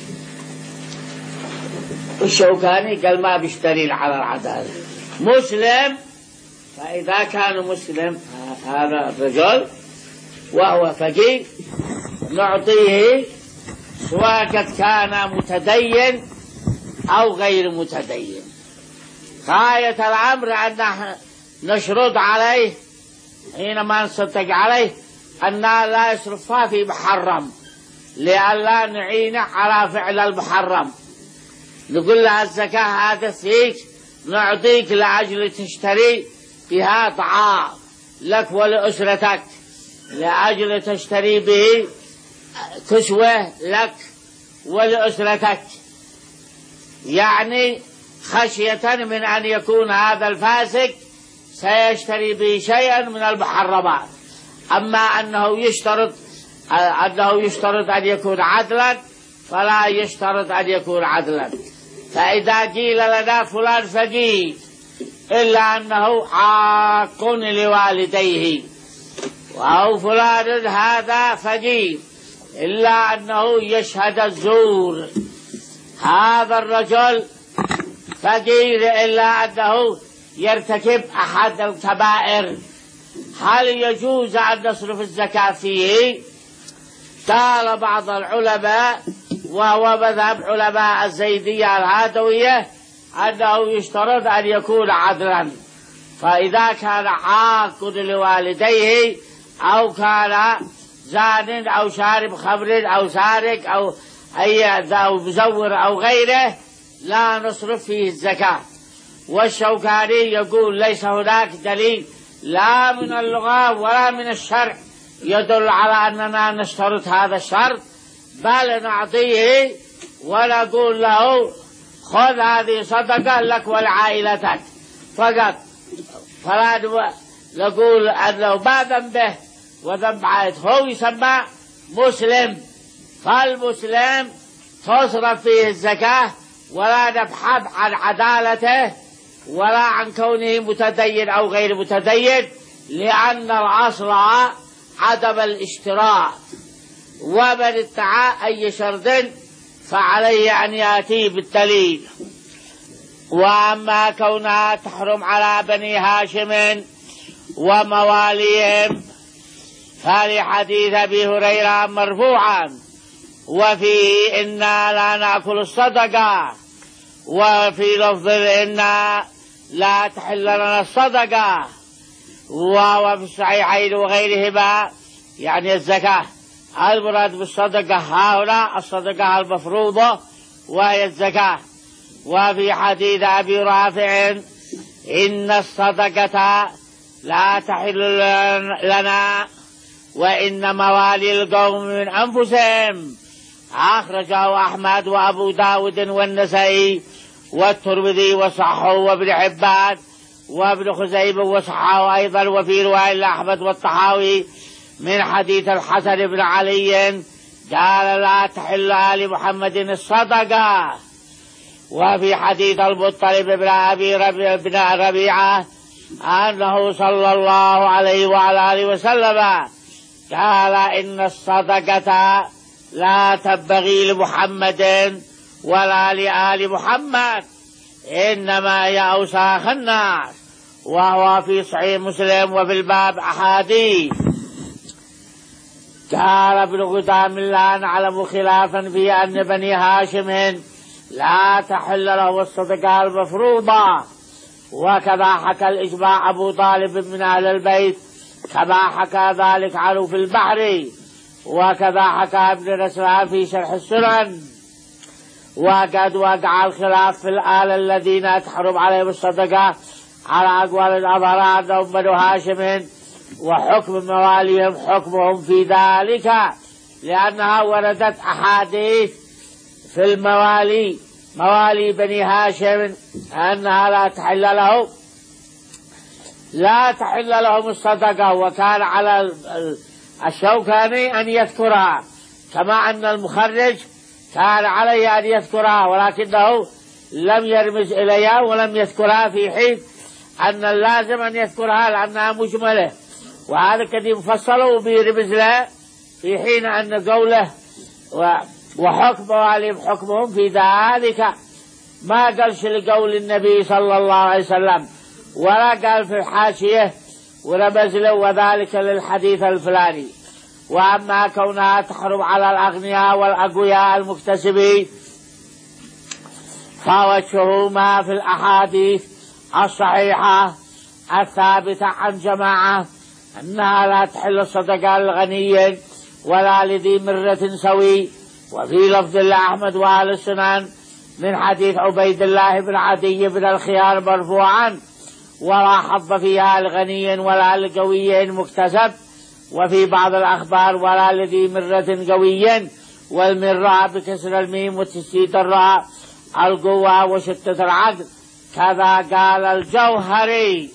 الشوكاني قال ما بيشتري على العدالة. مسلم، فإذا كان مسلم هذا الرجل وهو فقير نعطيه سواء كان متدين أو غير متدين. غاية الأمر أن نشرط عليه حينما نصدق عليه أن لا يصرفها في محرم، لئلا نعينه على فعل المحرم. نقول له الزكاة هذا فيك، نعطيك لأجل تشتري بها طعام لك ولأسرتك، لأجل تشتري به كسوة لك ولأسرتك، يعني خشية من أن يكون هذا الفاسق سيشتري به شيئا من المحرمات. أما أنه يشترط أنه يشترط أن يكون عدلا فلا يشترط أن يكون عدلا. فإذا قيل لنا فلان فقير إلا أنه عاق لوالديه، أو فلان هذا فقير إلا أنه يشهد الزور، هذا الرجل فقير إلا أنه يرتكب أحد الكبائر، هل يجوز أن نصرف الزكاة فيه؟ قال بعض العلماء وهو مذهب علماء الزيدية الهادوية أنه يشترط أن يكون عدلا. فإذا كان عاق لوالديه أو كان زان أو شارب خمر أو سارق أو أي أو مزور أو غيره لا نصرف فيه الزكاة. والشوكاني يقول ليس هناك دليل لا من اللغة ولا من الشرع يدل على أننا نشترط هذا الشرط، بل نعطيه ونقول له خذ هذه صدقة لك ولعائلتك فقط، فلا نقول أنه ما ذنبه وذنب عائلته. هو يسمى مسلم، فالمسلم تصرف فيه الزكاة ولا نبحث عن عدالته ولا عن كونه متدين أو غير متدين، لأن الأصل عدم الاشتراط، ومن ادعى أي شرط فعليه أن يأتي بالدليل. وأما كونها تحرم على بني هاشم ومواليهم فلحديث أبي هريرة مرفوعا وفيه إنا لا نأكل الصدقة، وفي لفظ إنا لا تحل لنا الصدقة، وهو في الصحيحين وغيرهما يعني الزكاة. المراد بالصدقة هنا الصدقة المفروضة وهي الزكاة. وفي حديث أبي رافع إن الصدقة لا تحل لنا وإن موالي القوم من أنفسهم، أخرجه أحمد وأبو داود والنسائي والترمذي وصححه وابن حبان وابن خزيمة وصححه أيضا. وفي رواية لأحمد والطحاوي من حديث الحسن بن علي قال لا تحل آل محمد الصدقة. وفي حديث المطلب بن أبي بن ربيعة أنه صلى الله عليه وعلى آله وسلم قال إن الصدقة لا تنبغي لمحمد ولا لآل محمد، إنما هي أوساخ الناس. وهو في صحيح مسلم وفي الباب أحاديث. قال ابن قدام لا نعلم خلافا في أن بني هاشم لا تحل له الصدقة المفروضة. وكذا حكى الإجماع أبو طالب من أهل البيت كما حكى ذلك عنه في البحر، وكذا حكى ابن رسلان في شرح السنن. وقد وقع الخلاف في الآل الذين تحرم عليهم الصدقة على أقوال الأظهر أنهم بنو هاشم، وحكم مواليهم حكمهم في ذلك، لأنها وردت أحاديث في الموالي موالي بني هاشم أنها لا تحل لهم لا تحل لهم الصدقة. وكان على الشوكاني أن يذكرها، كما أن المخرج كان عليه أن يذكرها، ولكنه لم يرمز إليها ولم يذكرها، في حين أن اللازم أن يذكرها لأنها مجملة، وهذا كذي مفصل وبيرمز له، في حين أن قوله وحكم مواليهم حكمهم في ذلك ما قالش لقول النبي صلى الله عليه وسلم، ولا قال في الحاشية ورمز له وذلك للحديث الفلاني. وأما كونها تحرم على الأغنياء والأقوياء المكتسبين فوجهه ما في الأحاديث الصحيحة الثابتة عن جماعة أنها لا تحل الصدقة للغني ولا لذي مرة سوي. وفي لفظ لأحمد وأهل السنن من حديث عبيد الله بن عدي بن الخيار مرفوعا: ولا حظ فيها لغني ولا لقوي مكتسب. وفي بعض الأخبار: ولا لذي مرة قوي، والمرة بكسر الميم وتشديد الراء القوة وشدة العقل، كذا قال الجوهري.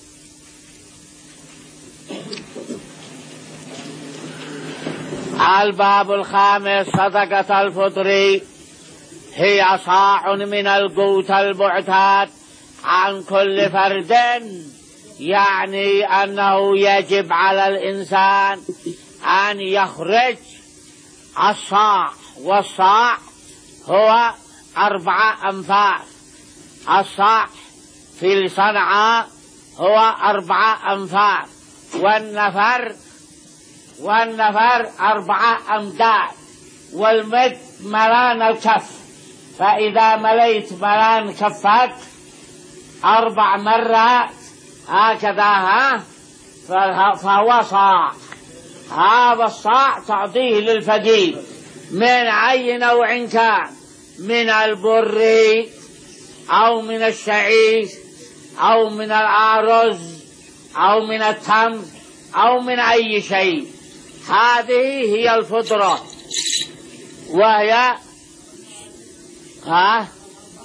الباب الخامس: صدقة الفطر هي صاع من القوت المعتاد عن كل فرد، يعني أنه يجب على الإنسان أن يخرج الصاع، والصاع هو أربعة أنفار. الصاع في صنعاء هو أربعة أنفار، والنفر والنفر أربعة أمداد، والمد ملان الكف. فإذا مليت ملان كفك أربع مرات هكذا ها فهو صاع. هذا الصاع تعطيه للفقير من أي نوع كان، من البر أو من الشعير أو من الأرز أو من التمر أو من أي شيء. هذه هي الفطرة، وهي ها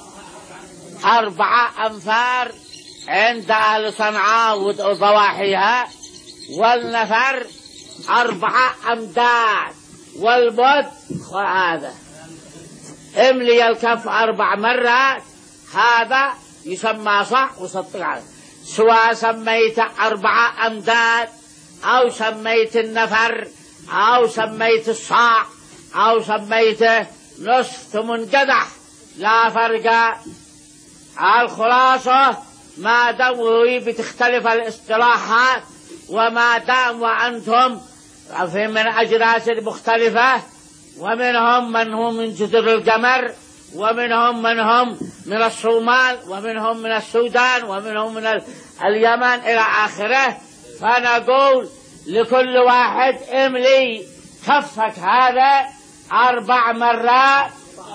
أربعة أنفار عند أهل صنعاء وضواحيها، والنفر أربعة أمداد، والمد هذا املي الكف أربع مرات، هذا يسمى صح وصدق عليه. سواء سميت أربعة أمداد أو سميت النفر أو سميت الصاع أو سميته نصف ثمن قدح، لا فرق. الخلاصة ما دام بتختلف الاصطلاحات، وما دام وأنتم في من أجراس مختلفة، ومنهم من هم من جزر القمر، ومنهم من هم من الصومال، ومنهم من السودان، ومنهم من اليمن إلى آخره. فنقول لكل واحد املي كفك هذا أربع مرات.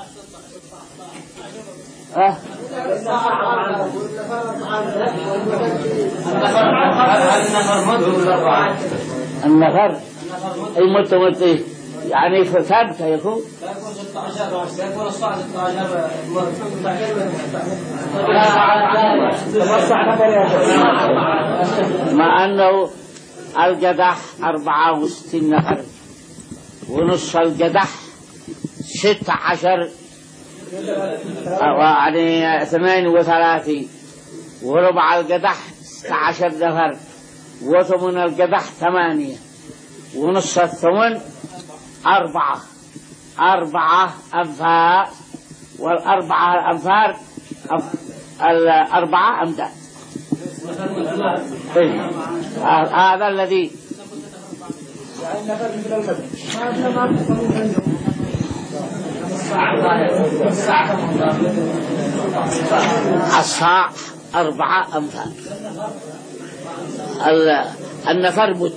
أه. النفر المت مت يعني في كم يكون؟ مع أنه القدح أربعة وستين نفر، ونص القدح ستة عشر، يعني ثمان وثلاثين، وربع القدح ستة عشر نفر، وثمن القدح ثمانية، ونص الثمن أربعة أربعة أنفار، والأربعة الأنفار الأربعة أمداد. هذا الذي الصاع أربعة أمثال. النفر مد.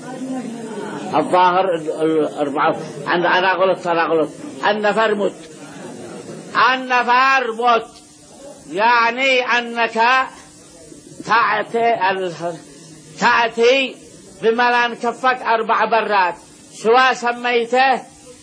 الظاهر أربعة. أنا غلط أنا غلط. النفر مد. النفر مد يعني أنك تأتي تأتي بملان كفك أربع برات، سواء سميته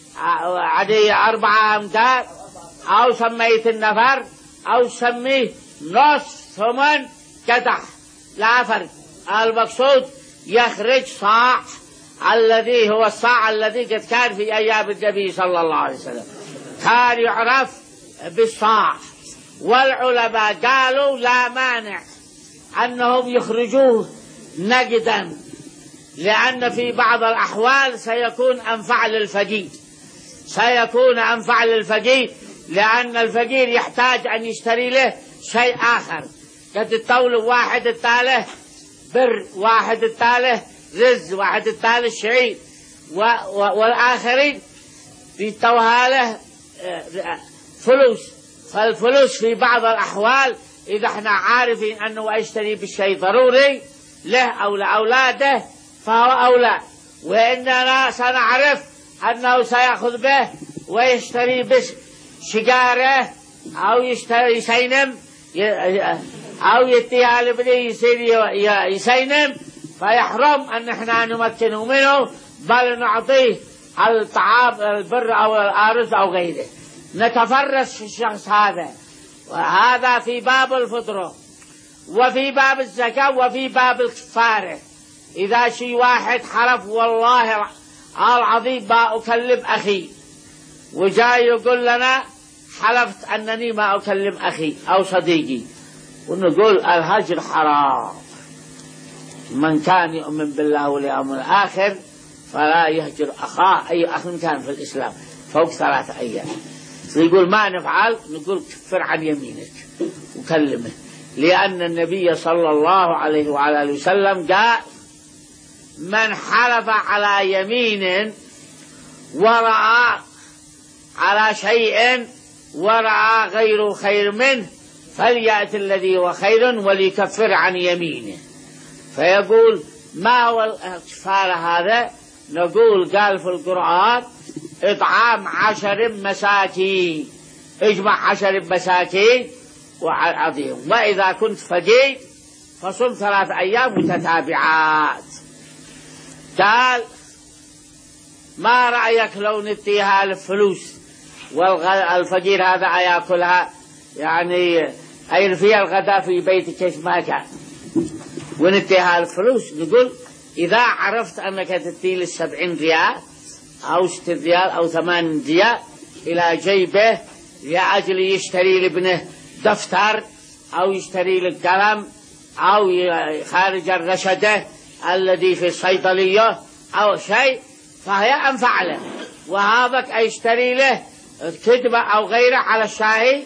عدي أربعة أمتار أو سميت النفر أو سميه نص ثمن قدح، لا فرق. المقصود يخرج صاع الذي هو الصاع الذي قد كان في أيام النبي صلى الله عليه وسلم، كان يعرف بالصاع. والعلماء قالوا لا مانع أنهم يخرجوه نقدا، لأن في بعض الأحوال سيكون أنفع للفقير، سيكون أنفع للفقير، لأن الفقير يحتاج أن يشتري له شيء آخر، قد الطول واحد التاله بر، واحد التاله رز، واحد التاله شعير، والآخرين بيتوها له فلوس. فالفلوس في بعض الأحوال إذا احنا عارفين أنه يشتري بالشيء ضروري له أو لأولاده فهو أولى، وإننا سنعرف أنه سيأخذ به ويشتري بشجارة أو يشتري سينم أو يتيها لبني يصير يسينم، فيحرم أن احنا نمكنه منه، بل نعطيه الطعام البر أو الأرز أو غيره، نتفرس في الشخص هذا. وهذا في باب الفطرة وفي باب الزكاة وفي باب الكفارة. إذا شي واحد حرف والله العظيم ما أكلم أخي، وجاي يقول لنا حلفت أنني ما أكلم أخي أو صديقي، ونقول الهجر حرام، من كان يؤمن بالله واليوم الآخر فلا يهجر أخاه، أي أخ كان في الإسلام فوق ثلاثة أيام. يقول ما نفعل، نقول كفر عن يمينك وكلمه، لأن النبي صلى الله عليه وعلى آله وسلم قال من حلف على يمين ورأى على شيء ورأى غيره خير منه فليأتي الذي هو خير وليكفر عن يمينه. فيقول ما هو الكفارة هذا؟ نقول قال في القرآن إطعام عشر مساكين، اجمع عشر مساكين وعظيم، وإذا كنت فقير فصم ثلاث أيام متتابعات. قال ما رأيك لو نتيها الفلوس والفقير هذا أياكلها، يعني أين فيها الغداء في بيتك كيف ما كان، ونتيها الفلوس. نقول إذا عرفت أنك تتيل السبعين ريال أو ستة ريال أو ثمان ريال إلى جيبه لأجل يشتري لابنه دفتر أو يشتري للقلم أو خارج الرشدة الذي في الصيدلية أو شيء، فهي أنفع له، وهذاك يشتري له كتبة أو غيره على الشاهي.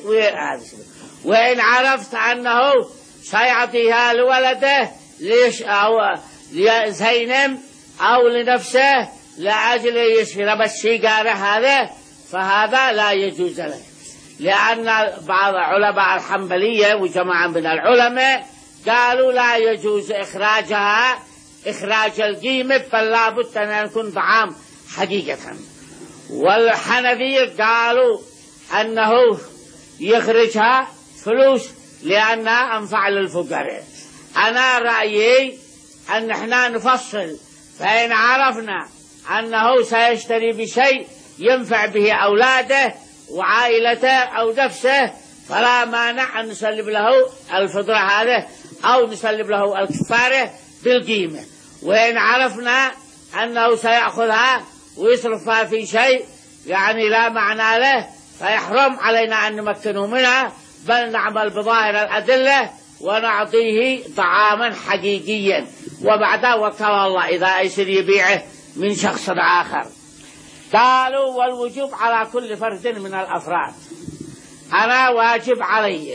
وإن عرفت أنه سيعطيها لولده ليش أو لزينم أو لنفسه لأجل يشرب السيجارة هذا، فهذا لا يجوز له، لأن بعض علماء الحنبلية وجماعة من العلماء قالوا لا يجوز إخراجها إخراج القيمة، بل لا بد أن يكون طعام حقيقة. والحنفية قالوا أنه يخرجها فلوس لأنها أنفع للفقراء. أنا رأيي أن احنا نفصل، فإن عرفنا أنه سيشتري بشيء ينفع به أولاده وعائلته أو نفسه فلا مانع أن نسلب له الفطرة هذا أو نسلب له الكفارة بالقيمة. وإن عرفنا أنه سيأخذها ويصرفها في شيء يعني لا معنى له فيحرم علينا أن نمكنه منها، بل نعمل بظاهر الأدلة ونعطيه طعاما حقيقيا، وبعدها وكل الله إذا يصير يبيعه من شخص آخر. قالوا والوجوب على كل فرد من الأفراد، أنا واجب علي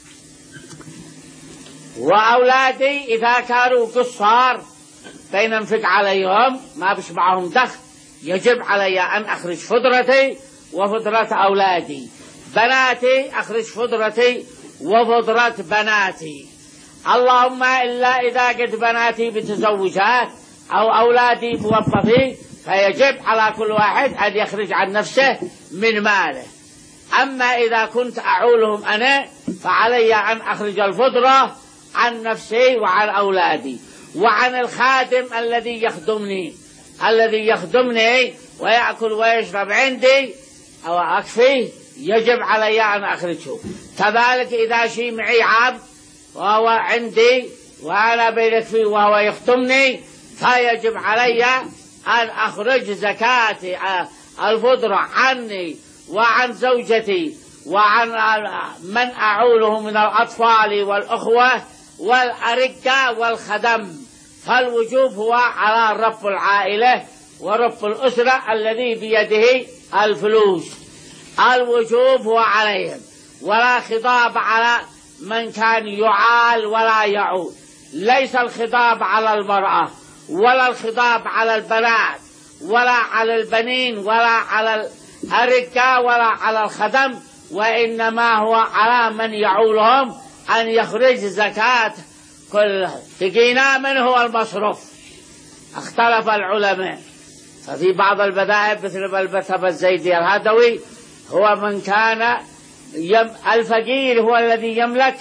وأولادي إذا كانوا قصار فإن انفق عليهم ما بش معهم دخل، يجب علي أن أخرج فطرتي وفطرة أولادي. بناتي أخرج فطرتي وفطرة بناتي، اللهم إلا إذا قد بناتي بتزوجات أو أولادي موظفين فيجب على كل واحد أن يخرج عن نفسه من ماله. أما إذا كنت أعولهم أنا فعلي أن أخرج الفطرة عن نفسي وعن أولادي وعن الخادم الذي يخدمني الذي يخدمني ويأكل ويشرب عندي أو أكفيه، يجب علي أن أخرجه. كذلك إذا شيء معي عبد وهو عندي وأنا بيكفيه وهو يخدمني فيجب علي أن أخرج زكاة الفطرة عني وعن زوجتي وعن من أعوله من الأطفال والأخوة والأرقة والخدم. فالوجوب هو على رب العائلة ورب الأسرة الذي بيده الفلوس، الوجوب هو عليهم، ولا خطاب على من كان يعال ولا يعول. ليس الخطاب على المرأة ولا الخطاب على البنات ولا على البنين ولا على الأرقة ولا على الخدم، وإنما هو على من يعولهم أن يخرج زكاة كلها. تقينا من هو المصروف؟ اختلف العلماء، ففي بعض المذاهب مثل المذهب الزيدي الهدوي هو من كان يم الفقير هو الذي يملك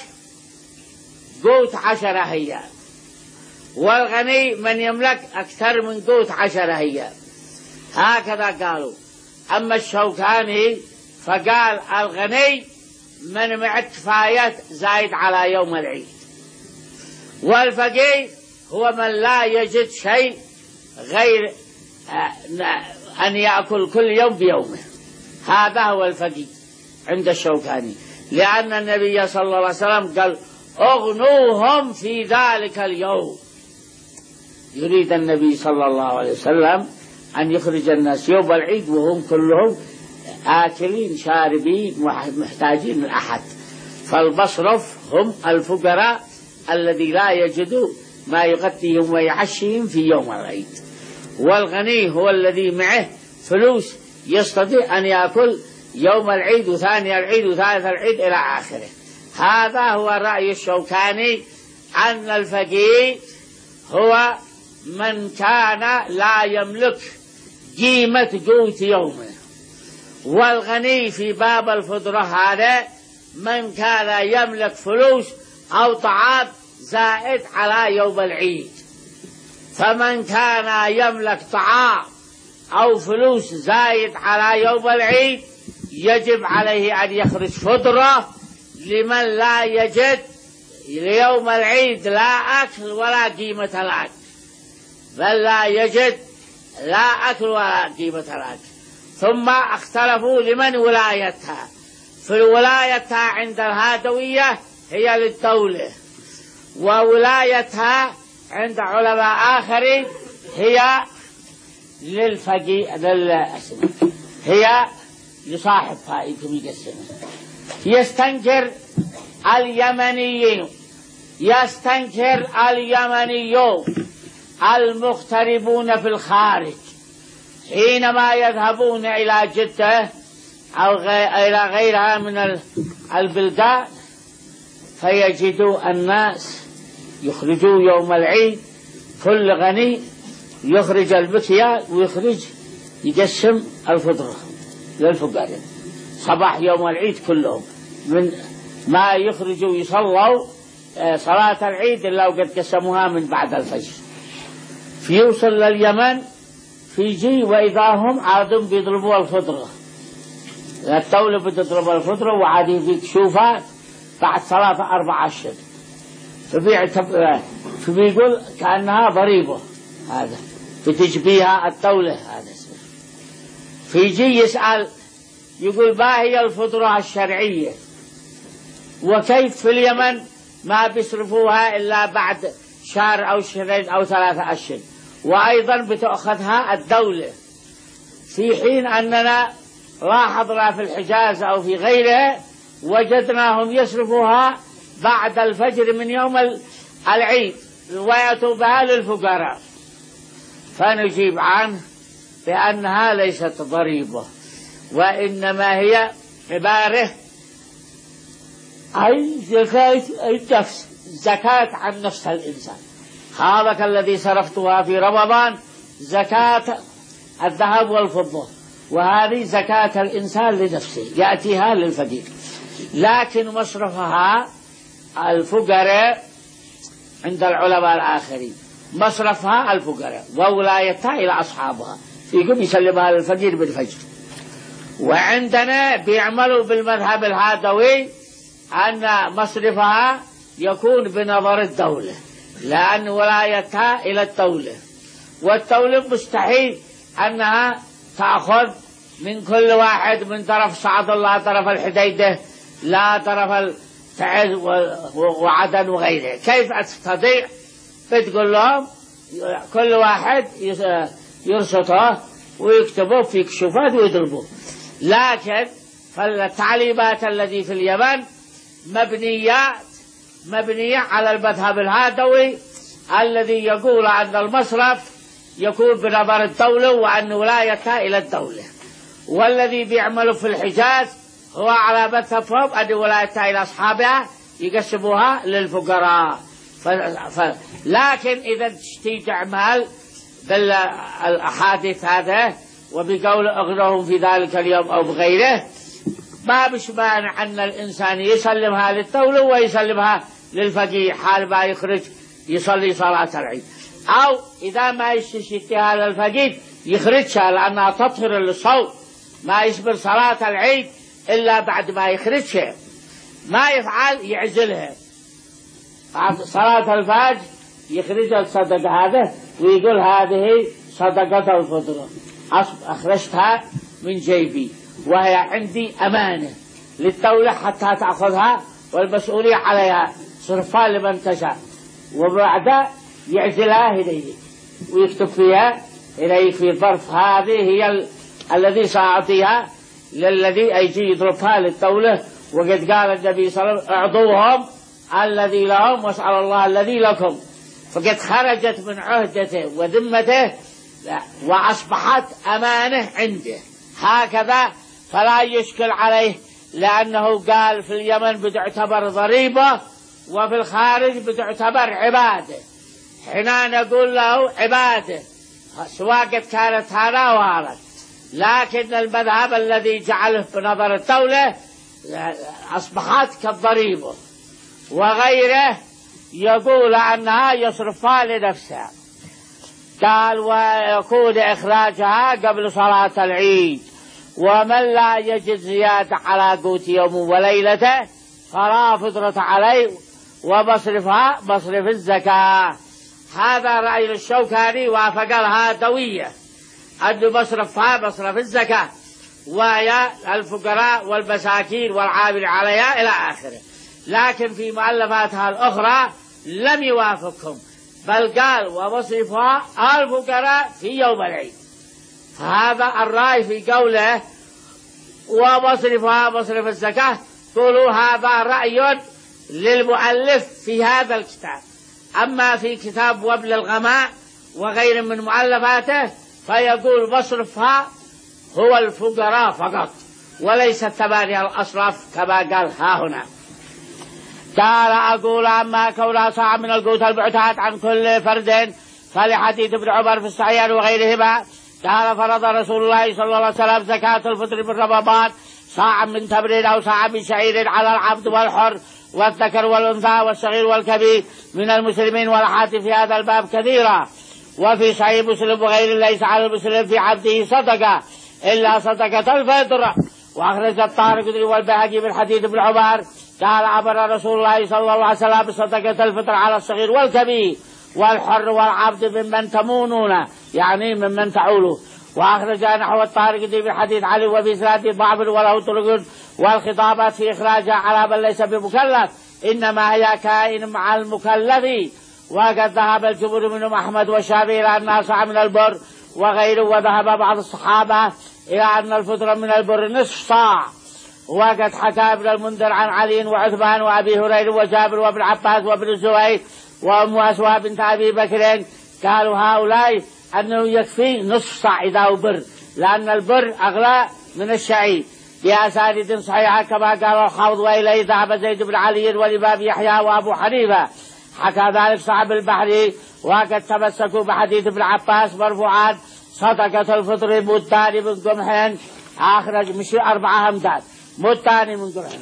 قوت عشرة هيام، والغني من يملك أكثر من قوت عشرة هيام، هكذا قالوا. أما الشوكاني فقال الغني من مع كفاية زايد على يوم العيد، والفقير هو من لا يجد شيء غير أن يأكل كل يوم بيومه، هذا هو الفقير عند الشوكاني، لأن النبي صلى الله عليه وسلم قال اغنوهم في ذلك اليوم. يريد النبي صلى الله عليه وسلم أن يخرج الناس يوم العيد وهم كلهم آكلين شاربين محتاجين لأحد، فالمصرف هم الفقراء الذي لا يجدوا ما يغطيهم ويعشيهم في يوم العيد، والغني هو الذي معه فلوس يستطيع أن يأكل يوم العيد وثاني العيد وثالث العيد إلى آخره. هذا هو رأي الشوكاني، أن الفقير هو من كان لا يملك قيمة قوت يومه، والغني في باب الفطرة هذا من كان يملك فلوس أو طعام زائد على يوم العيد. فمن كان يملك طعام أو فلوس زائد على يوم العيد يجب عليه أن يخرج فطرة لمن لا يجد ليوم العيد لا أكل ولا قيمة الأكل، بل لا يجد لا أكل ولا قيمة الأكل. ثم اختلفوا لمن ولايتها، فالولايتها عند الهادوية هي للدولة، وولايتها عند علماء آخرين هي للفقير هي لصاحب فائدهم يقسمها. يستنكر اليمنيين يستنكر اليمنيون المغتربون في الخارج حينما يذهبون إلى جدة أو إلى غيرها من البلدان فيجدوا الناس يخرجوا يوم العيد، كل غني يخرج المكيال ويخرج يقسم الفطرة للفقراء صباح يوم العيد كلهم، من ما يخرجوا يصلوا صلاة العيد إلا وقد قسموها من بعد الفجر. فيوصل لليمن فيجي وإذا هم عادهم بيضربوا الفطرة، الدولة بتضرب الفطرة وعادي بيكشوفها بعد ثلاثة أربعة أشهر، فبيقول كأنها ضريبة، هذا بتجبيها الدولة. هذا فيجي يسأل يقول ما هي الفطرة الشرعية، وكيف في اليمن ما بيصرفوها إلا بعد شهر أو شهرين أو ثلاثة أشهر، وأيضا بتأخذها الدولة، في حين أننا لاحظنا في الحجاز أو في غيره وجدناهم يصرفوها بعد الفجر من يوم العيد ويأتوا بها للفقراء. فنجيب عنه بأنها ليست ضريبة، وإنما هي عبارة عن زكاة النفس، زكاة عن نفس الإنسان. هذا كالذي صرفتها في رمضان زكاة الذهب والفضة، وهذه زكاة الإنسان لنفسه يأتيها للفقير. لكن مصرفها الفقراء عند العلماء الآخرين، مصرفها الفقراء وولايتها إلى أصحابها، يقوم يسلمها للفقير بالفجر. وعندنا بيعملوا بالمذهب الهادوي أن مصرفها يكون بنظر الدولة، لأن ولايتها إلى الدولة، والدولة مستحيل أنها تأخذ من كل واحد من طرف سعد الله طرف الحديدة لا طرف التعز وعدن وغيره. كيف تستطيع؟ بتقول لهم كل واحد يرصده ويكتبوه في كشوفات ويضربوه. لكن فالتعليمات التي في اليمن مبنيات مبنية على المذهب الهادوي الذي يقول أن المصرف يكون بنظر الدولة وأن ولايتها إلى الدولة، والذي بيعملوا في الحجاز هو على مذهبهم أن ولايتها إلى أصحابها يقسموها للفقراء. ف... ف... لكن إذا تشتي تعمل بالأحاديث هذا وبقول أغنهم في ذلك اليوم أو بغيره، ما بش مانع أن الإنسان يسلمها للدولة ويسلمها للفقير حال ما يخرج يصلي صلاة العيد، أو إذا ما يشتيها للفقير يخرجها لأنها تطهر للصوم، ما يصبر صلاة العيد إلا بعد ما يخرجها، ما يفعل يعزلها صلاة الفجر يخرج الصدقة هذا ويقول هذه صدقة الفطر أخرجتها من جيبي وهي عندي أمانة للدولة حتى تأخذها والمسؤولية عليها صرفها لمن تشاء، وبعد يعزلها إليه ويكتب فيها إليه في ظرف هذه هي ال... الذي سأعطيها للذي يجي يضربها للدولة. وقد قال النبي صلى الله عليه وسلم اعطوهم الذي لهم واسأل الله الذي لكم، فقد خرجت من عهدته وذمته وأصبحت أمانة عنده هكذا، فلا يشكل عليه، لأنه قال في اليمن بتعتبر ضريبة وفي الخارج بتعتبر عبادة. حين نقول له عبادة سواء قد كانت هذا وهذا، لكن المذهب الذي جعله بنظر الدولة أصبحت كالضريبة، وغيره يقول أنها يصرفها لنفسها. قال ويكون إخراجها قبل صلاة العيد، ومن لا يجد زيادة على قوت يوم وليلته فلا فطرة عليه ومصرفها مصرف الزكاة. هذا رأي الشوكاني وافق الهادوية أن مصرفها مصرف الزكاة، وهي الفقراء والمساكين والعامل عليها إلى آخره. لكن في مؤلفاتها الأخرى لم يوافقهم، بل قال ومصرفها الفقراء في يوم العيد. هذا الرأي في قوله ومصرفها مصرف الزكاة، قولوا هذا رأي للمؤلف في هذا الكتاب. أما في كتاب وابل الغماء وغير من مؤلفاته فيقول مصرفها هو الفقراء فقط وليس الثمانية الأصراف كما قال ها هنا. قال أقول أما كونها صاع من القوت المعتاد عن كل فرد فلحديث ابن عمر في الصحيح وغيرهما قال فرض رسول الله صلى الله عليه وسلم زكاة الفطر من رمضان صاع من تمر أو صاع من شعير على العبد والحر والذكر والأنثى والصغير والكبير من المسلمين، والأحاديث في هذا الباب كثيرة. وفي صحيح مسلم وغير ليس على المسلم في عبده صدقة إلا صدقة الفطر. وأخرج الطارق والبيهقي من حديث ابن عمر قال أمر رسول الله صلى الله عليه وسلم بصدقة الفطر على الصغير والكبير والحر والعبد ممن تمونون، يعني ممن تعولوا. وأخرج نحو الطارق من حديث علي وفي سنده ضعف وله طرق، والخطابات في إخراجها على من ليس بمكلف إنما هي كائن مع المكلف. وقد ذهب الجمهور منهم أحمد والشافعي إلى أنها صاع من البر وغيره، وذهب بعض الصحابة إلى أن الفطر من البر نصف صاع. وقد حكى ابن المنذر عن علي وعثمان وأبي هريرة وجابر وابن عباس وابن الزبير وأم أسوى بنت أبي بكر قالوا هؤلاء أنه يكفي نصف صاع إذا هو بر، لأن البر أغلى من الشعير بأسانيد صحيحة كما قال الحافظ. وإليه ذهب زيد بن علي والإمام يحيى وأبو حنيفة. حكى ذلك صاحب البحري. وقد تمسكوا بحديث ابن عباس مرفوعا صدقة الفطر مدان من قمح أخرج مش أربعة همدان مدان من قمح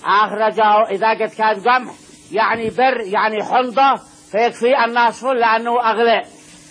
أخرجه إذا قد كان قمح يعني بر يعني حنطة فيكفي النصف لأنه أغلى.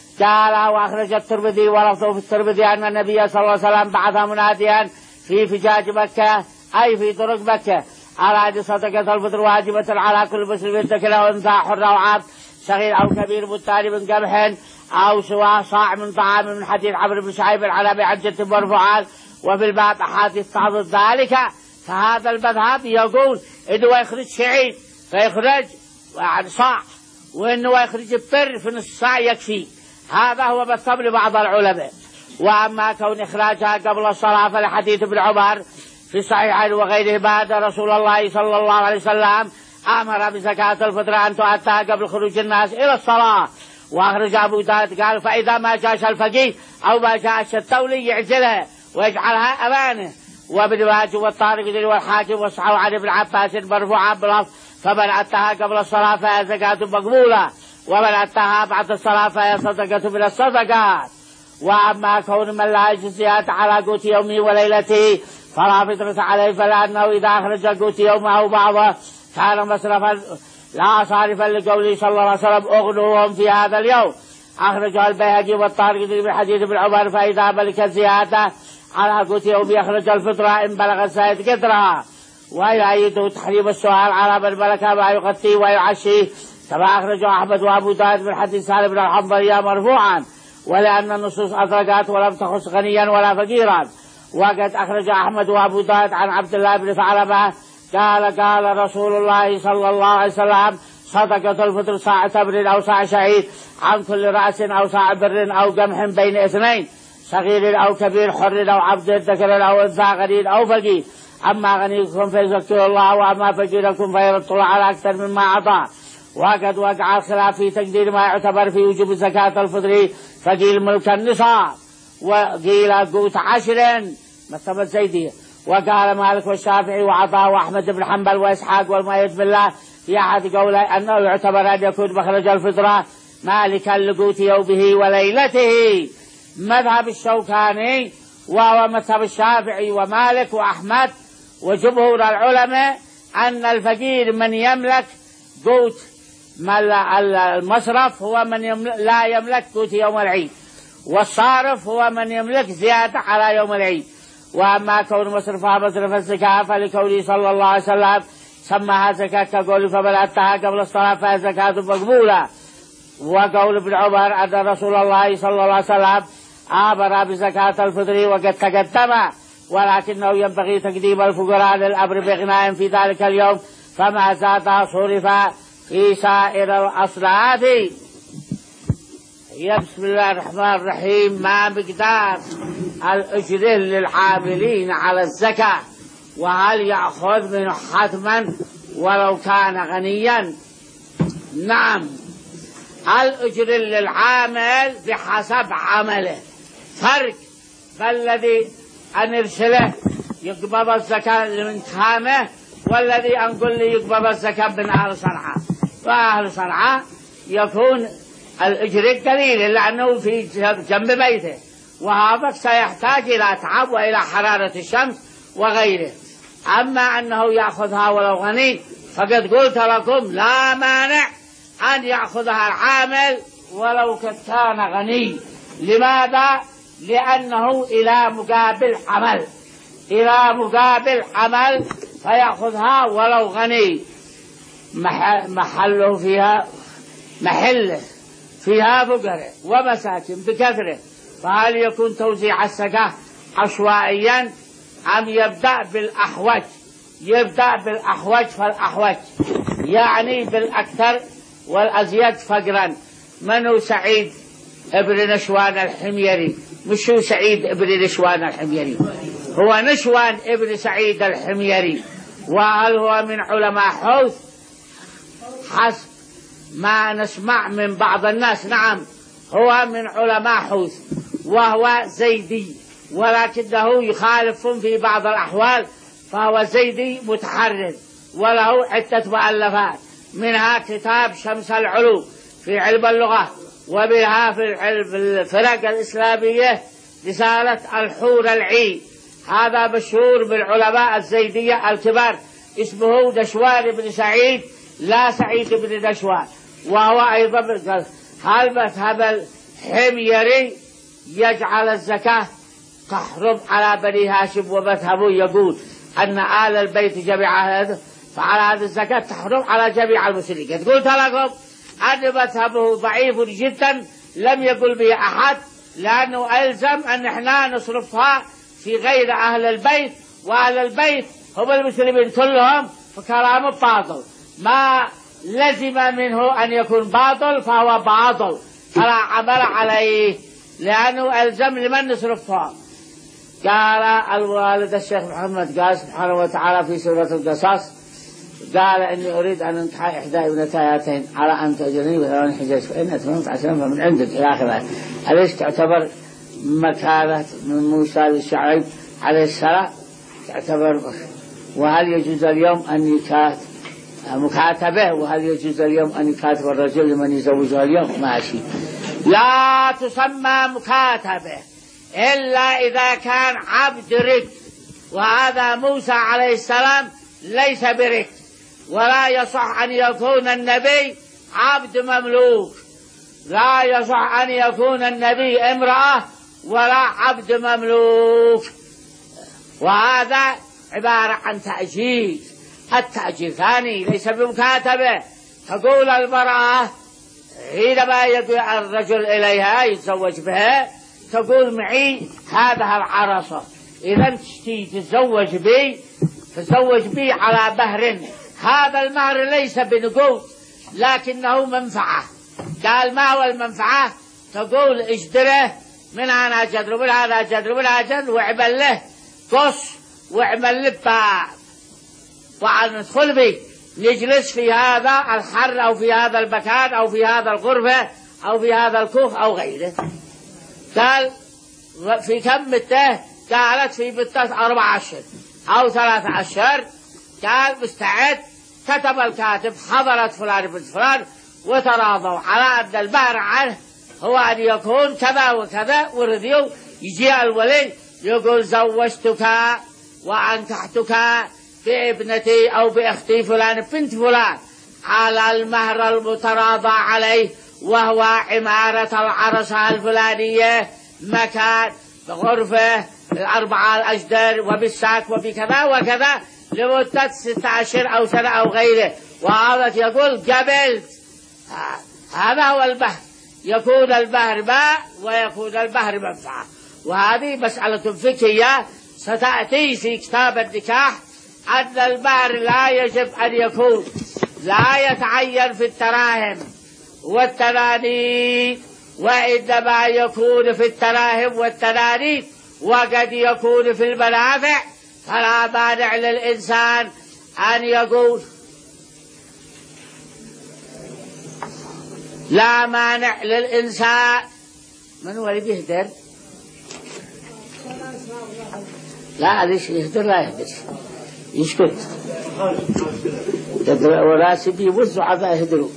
قال وأخرج الترمذي ولفظه في الترمذي أن النبي صلى الله عليه وسلم بعث مناديا في فجاج مكة أي في طرق مكة على أن صدقة الفطر واجبة على كل مسلم ذكر أو أنثى حر أو عبد صغير أو كبير مدان من قمح أو سواء صاع من طعام من حديث عمرو بن شعيب على بعجة مرفوعا. وفي الباب أحاديث تعضد ذلك. فهذا المذهب يقول إنه يخرج شعير فيخرج يعني صاع وإنه يخرج بر في نصف صاع يكفي. هذا هو مذهب لبعض العلماء. وأما كون إخراجها قبل الصلاة فلحديث ابن عمر في الصحيحين وغيره بعد رسول الله صلى الله عليه وسلم أمر بزكاة الفطر أن تؤتى قبل خروج الناس إلى الصلاة. وأخرج أبو داود قال فإذا ما جاش الفقيه أو ما جاش التولي يعزلها ويجعلها أمانة. وابن ماجه والطارق والحاكم وصحوا عن ابن عباس مرفوعا بلفظ فمن أتاها قبل الصلاة فهي زكاة مقبولة ومن أتاها بعد الصلاة فهي صدقة من الصدقات. وأما كون من لا يجزيها على قوت يومه وليلته فلا فطرة عليه فلأنه إذا أخرج قوت يومه أو بعضه كان مصرفا لا صارفا لقوله صلى الله عليه وسلم أغنوهم في هذا اليوم. أخرجه البيهقي والطارق من حديث ابن عمر فإذا ملك الزيادة على قوت يوم يخرج الفطرة إن بلغ السيد قدرها. ويؤيده تحريم السؤال على من ملك ما يغطيه ويعشيه كما أخرجه أحمد وأبو داود من حديث سالم بن الحنظلية مرفوعا. ولأن النصوص أطلقت ولم تخص غنيا ولا فقيرا. وقد أخرج أحمد وأبو داود عن عبد الله بن ثعلبة قال قال رسول الله صلى الله عليه وسلم صدقة الفطر صاع تمر أو صاع شعير عن كل رأس أو صاع بر أو قمح بين اثنين صغير أو كبير حر أو عبد ذكر أو أنثى غني أو فقير. أما غنيكم فيزكي الله وأما فقيركم فيرد الله على أكثر مما أعطاه. وقد وقع الخلاف في تقدير ما يعتبر في وجوب زكاة الفطر فقيل ملك النصاب وقيل قوت عشر مثل الزيدية. وقال مالك والشافعي وعطاء وأحمد بن حنبل وإسحاق والمؤيد بالله في أحد قوله أنه يعتبر أن يكون مخرج الفطرة مالكا لقوت يومه وليلته. مذهب الشوكاني وهو مذهب الشافعي ومالك وأحمد وجمهور العلماء أن الفقير من يملك قوت المصرف هو من يملك لا يملك قوت يوم العيد والصارف هو من يملك زيادة على يوم العيد. وأما كون مصرفها مصرف الزكاة فلكونه صلى الله عليه وسلم سماها زكاة كقول فمن أتاها قبل الصلاة فهي زكاة مقبولة. وقول ابن عمر أن رسول الله صلى الله عليه وسلم أمر بزكاة الفطر وقد تقدم ولكنه ينبغي تقديم الفقراء للأمر بغناء في ذلك اليوم فما زاد صرف في سائر الأصناف. بسم الله الرحمن الرحيم. ما مقدار الأجر للعاملين على الزكاة وهل يأخذ منه حتما ولو كان غنيا؟ نعم، الأجر للعامل بحسب عمله فرق. فالذي أن يرسله يقبض الزكاة من كامه والذي أنقل لي يقبض الزكاة من أهل صنعاء. وأهل صنعاء يكون الأجر قليل لأنه في جنب بيته وهذا سيحتاج إلى تعب وإلى حرارة الشمس وغيره. أما أنه يأخذها ولو غني فقد قلت لكم لا مانع أن يأخذها العامل ولو كان غني. لماذا؟ لأنه إلى مقابل عمل إلى مقابل عمل فيأخذها ولو غني. محله فيها محله فيها فقراء ومساكن بكثرة. فهل يكون توزيع الزكاة عشوائيا أم يبدأ بالأحوج؟ يبدأ بالأحوج فالأحوج يعني بالأكثر والأزيد فقرا. من هو سعيد ابن نشوان الحميري؟ مش هو سعيد ابن نشوان الحميري، هو نشوان ابن سعيد الحميري. وهل هو من علماء حوث؟ حسب ما نسمع من بعض الناس نعم هو من علماء حوث وهو زيدي ولكنه يخالف في بعض الأحوال، فهو زيدي متحرر وله عدة مؤلفات، منها كتاب شمس العلوم في علم اللغة، وبها في الفرق الإسلامية رسالة الحور العين. هذا مشهور بالعلماء الزيدية الكبار، اسمه دشوان بن سعيد لا سعيد بن دشوان، وهو أيضا هل مذهب الحميري يجعل الزكاة تحرم على بني هاشم، ومذهبه يقول أن آل البيت جميعا فعلى هذه الزكاة تحرم على جميع المسلمين. قلت لكم أن مذهبه ضعيف جدا لم يقل به أحد، لأنه ألزم أن احنا نصرفها في غير أهل البيت، وأهل البيت هم المسلمين كلهم، فكلامه باطل. ما لزم منه أن يكون باطل فهو باطل، فلا عمل عليه، لأنه ألزم لمن نصرفها. قال الوالد الشيخ محمد قال سبحانه وتعالى في سورة القصص، قال إني أريد أن أنكح إحدى ابنتياتين على أن تأجرني بثمان حجج فإن أتممت عشرا فمن عندك إلى آخره. أليس تعتبر مكانة من موسى للشعيب عليه السلام؟ تعتبر. وهل يجوز اليوم أن يكاتب مكاتبة؟ وهل يجوز اليوم أن يكاتب الرجل لمن يزوجها اليوم؟ ماشي. لا تسمى مكاتبة إلا إذا كان عبد رق، وهذا موسى عليه السلام ليس برق، ولا يصح أن يكون النبي عبد مملوك، لا يصح أن يكون النبي امرأة ولا عبد مملوك، وهذا عبارة عن تأجيل. التأجيل ثاني ليس بمكاتبة. تقول المرأة حينما يقول الرجل إليها يتزوج بها، تقول معي هذا العرصة، إذا تشتي تتزوج بي تتزوج بي على مهر، هذا المهر ليس بنقود لكنه منفعة. قال ما هو المنفعة؟ تقول اجدره من أنا جدر من هذا جدر من هذا جدر، واعمل له قص واعمل له باب، وعن ندخل به نجلس في هذا الحر أو في هذا المكان أو في هذا الغرفة أو في هذا الكوخ أو غيره. قال في كم مدة؟ قالت في مدة أربع أشهر أو ثلاثة أشهر. قال مستعد. كتب الكاتب حضرت فلان بنت فلان وتراضوا على أن المهر عنه هو أن يكون كذا وكذا، ورضيوا. يجي الولي يقول زوجتك وأنكحتك بابنتي أو بأختي فلان بنت فلان على المهر المتراضى عليه، وهو عمارة العرصة الفلانية، مكان غرفة الأربعة الأجدر وبالساك وبكذا وكذا لمدة ستة أشهر أو سنة أو غيره. وهذا يقول قبلت. هذا هو المهر. يكون المهر ماء ويكون المهر منفعة. وهذه مسألة فقهية ستأتي في كتاب النكاح، أن المهر لا يجب أن يكون لا يتعين في الدراهم والتنانيت، وإنما يكون في الدراهم والتنانيت، وقد يكون في المنافع. فلا مانع للإنسان أن يقول لا مانع للإنسان. من هو اللي بيهدر؟ لا ليش يهدر؟ لا يهدر، يسكت. وراسي بيوزوا عذا يهدروا.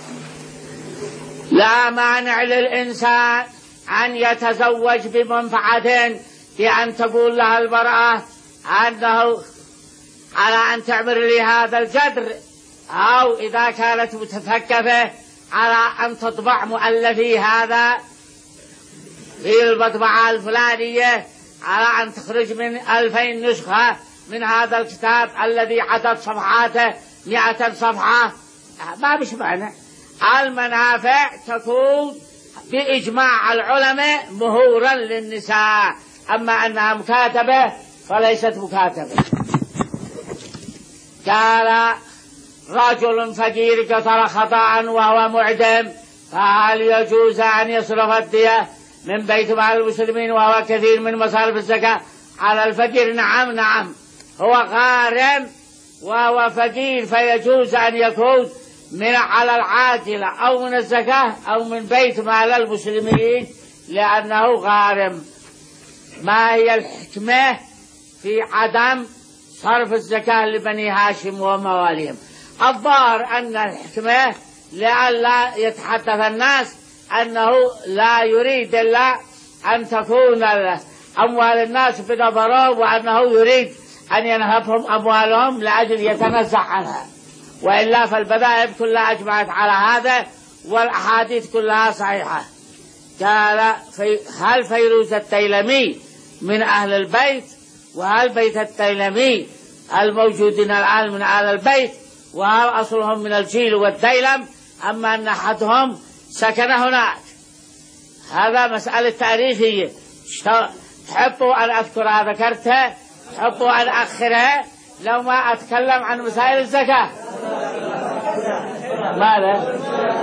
لا مانع للإنسان أن يتزوج بمنفعة، بأن تقول لها المرأة أنه على أن تعمر لي هذا الجدر، أو إذا كانت متثقفة على أن تطبع مؤلفي هذا في المطبعة الفلانية، على أن تخرج من ألفين نسخة من هذا الكتاب الذي عدد صفحاته مئة صفحة. ما مش معنى. المنافع تكون بإجماع العلماء مهورا للنساء، أما أنها مكاتبة فليست مكاتبة. قال رجل فقير قتل خطأ وهو معدم، فهل يجوز أن يصرف الدية من بيت مال المسلمين وهو كثير من مصارف الزكاة على الفقير؟ نعم نعم، هو غارم وهو فقير، فيجوز أن يكون من على العاجلة أو من الزكاة أو من بيت مال المسلمين لأنه غارم. ما هي الحكمة في عدم صرف الزكاة لبني هاشم ومواليهم؟ الظاهر أن الحكمة لئلا يتحدث الناس أنه لا يريد إلا أن تكون أموال الناس بنظره، وأنه يريد أن ينهبهم أموالهم لأجل يتنزع عنها، وإلا فالبدائل كلها أجمعت على هذا والأحاديث كلها صحيحة. قال في هل فيروز الديلمي من أهل البيت؟ وهل بيت الديلمي الموجودين الآن من أهل البيت؟ وهل أصلهم من الجيل والديلم أما أن أحدهم سكن هناك؟ هذا مسألة تاريخية تحبوا أن أذكرها ذكرتها، تحبوا أن أخرها لو ما أتكلم عن مسائل الزكاة. ماذا؟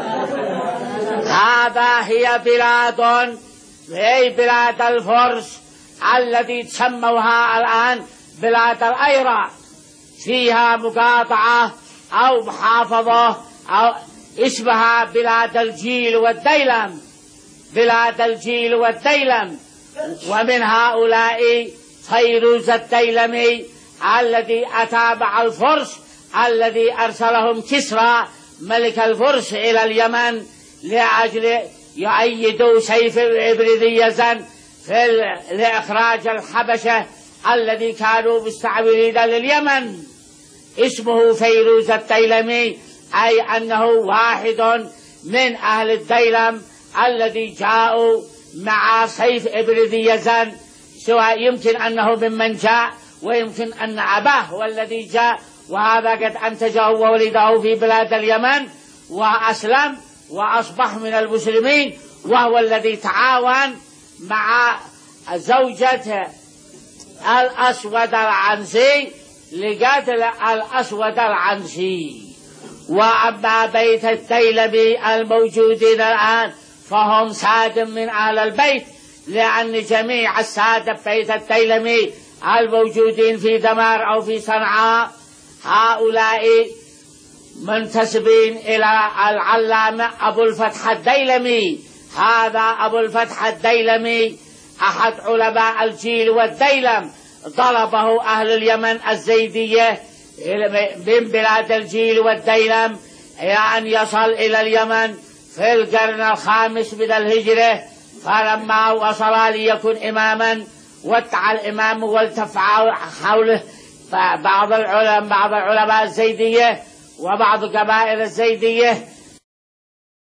هذا هي بلاد، هي بلاد الفرس التي تسموها الآن بلاد الأيرة، فيها مقاطعة أو محافظة أو اسمها بلاد الجيل والديلم، بلاد الجيل والديلم. ومن هؤلاء فيروز الديلمي الذي أتابع الفرس الذي أرسلهم كسرى ملك الفرس إلى اليمن لأجل يؤيدوا سيف ابن ذي يزن في لإخراج الحبشة الذي كانوا مستعمرين لليمن. اسمه فيروز الديلمي، أي أنه واحد من أهل الديلم الذي جاءوا مع سيف ابن ذي يزن، سواء يمكن أنه ممن جاء ويمكن أن أباه هو الذي جاء، وهذا قد أنتجه وولده في بلاد اليمن وأسلم وأصبح من المسلمين، وهو الذي تعاون مع زوجته الأسود العنسي لقتل الأسود العنسي. وأما بيت الديلمي الموجودين الآن فهم ساد من أهل البيت، لأن جميع السادة بيت الديلمي الموجودين في دمار أو في صنعاء هؤلاء منتسبين إلى العلامة أبو الفتح الديلمي. هذا أبو الفتح الديلمي أحد علماء الجيل والديلم، طلبه أهل اليمن الزيدية من بلاد الجيل والديلم أن يصل إلى اليمن في القرن الخامس من الهجرة، فلما وصل ليكن إماما واتع الإمام والتف حوله بعض العلماء بعض العلماء الزيدية وبعض قبائل الزيدية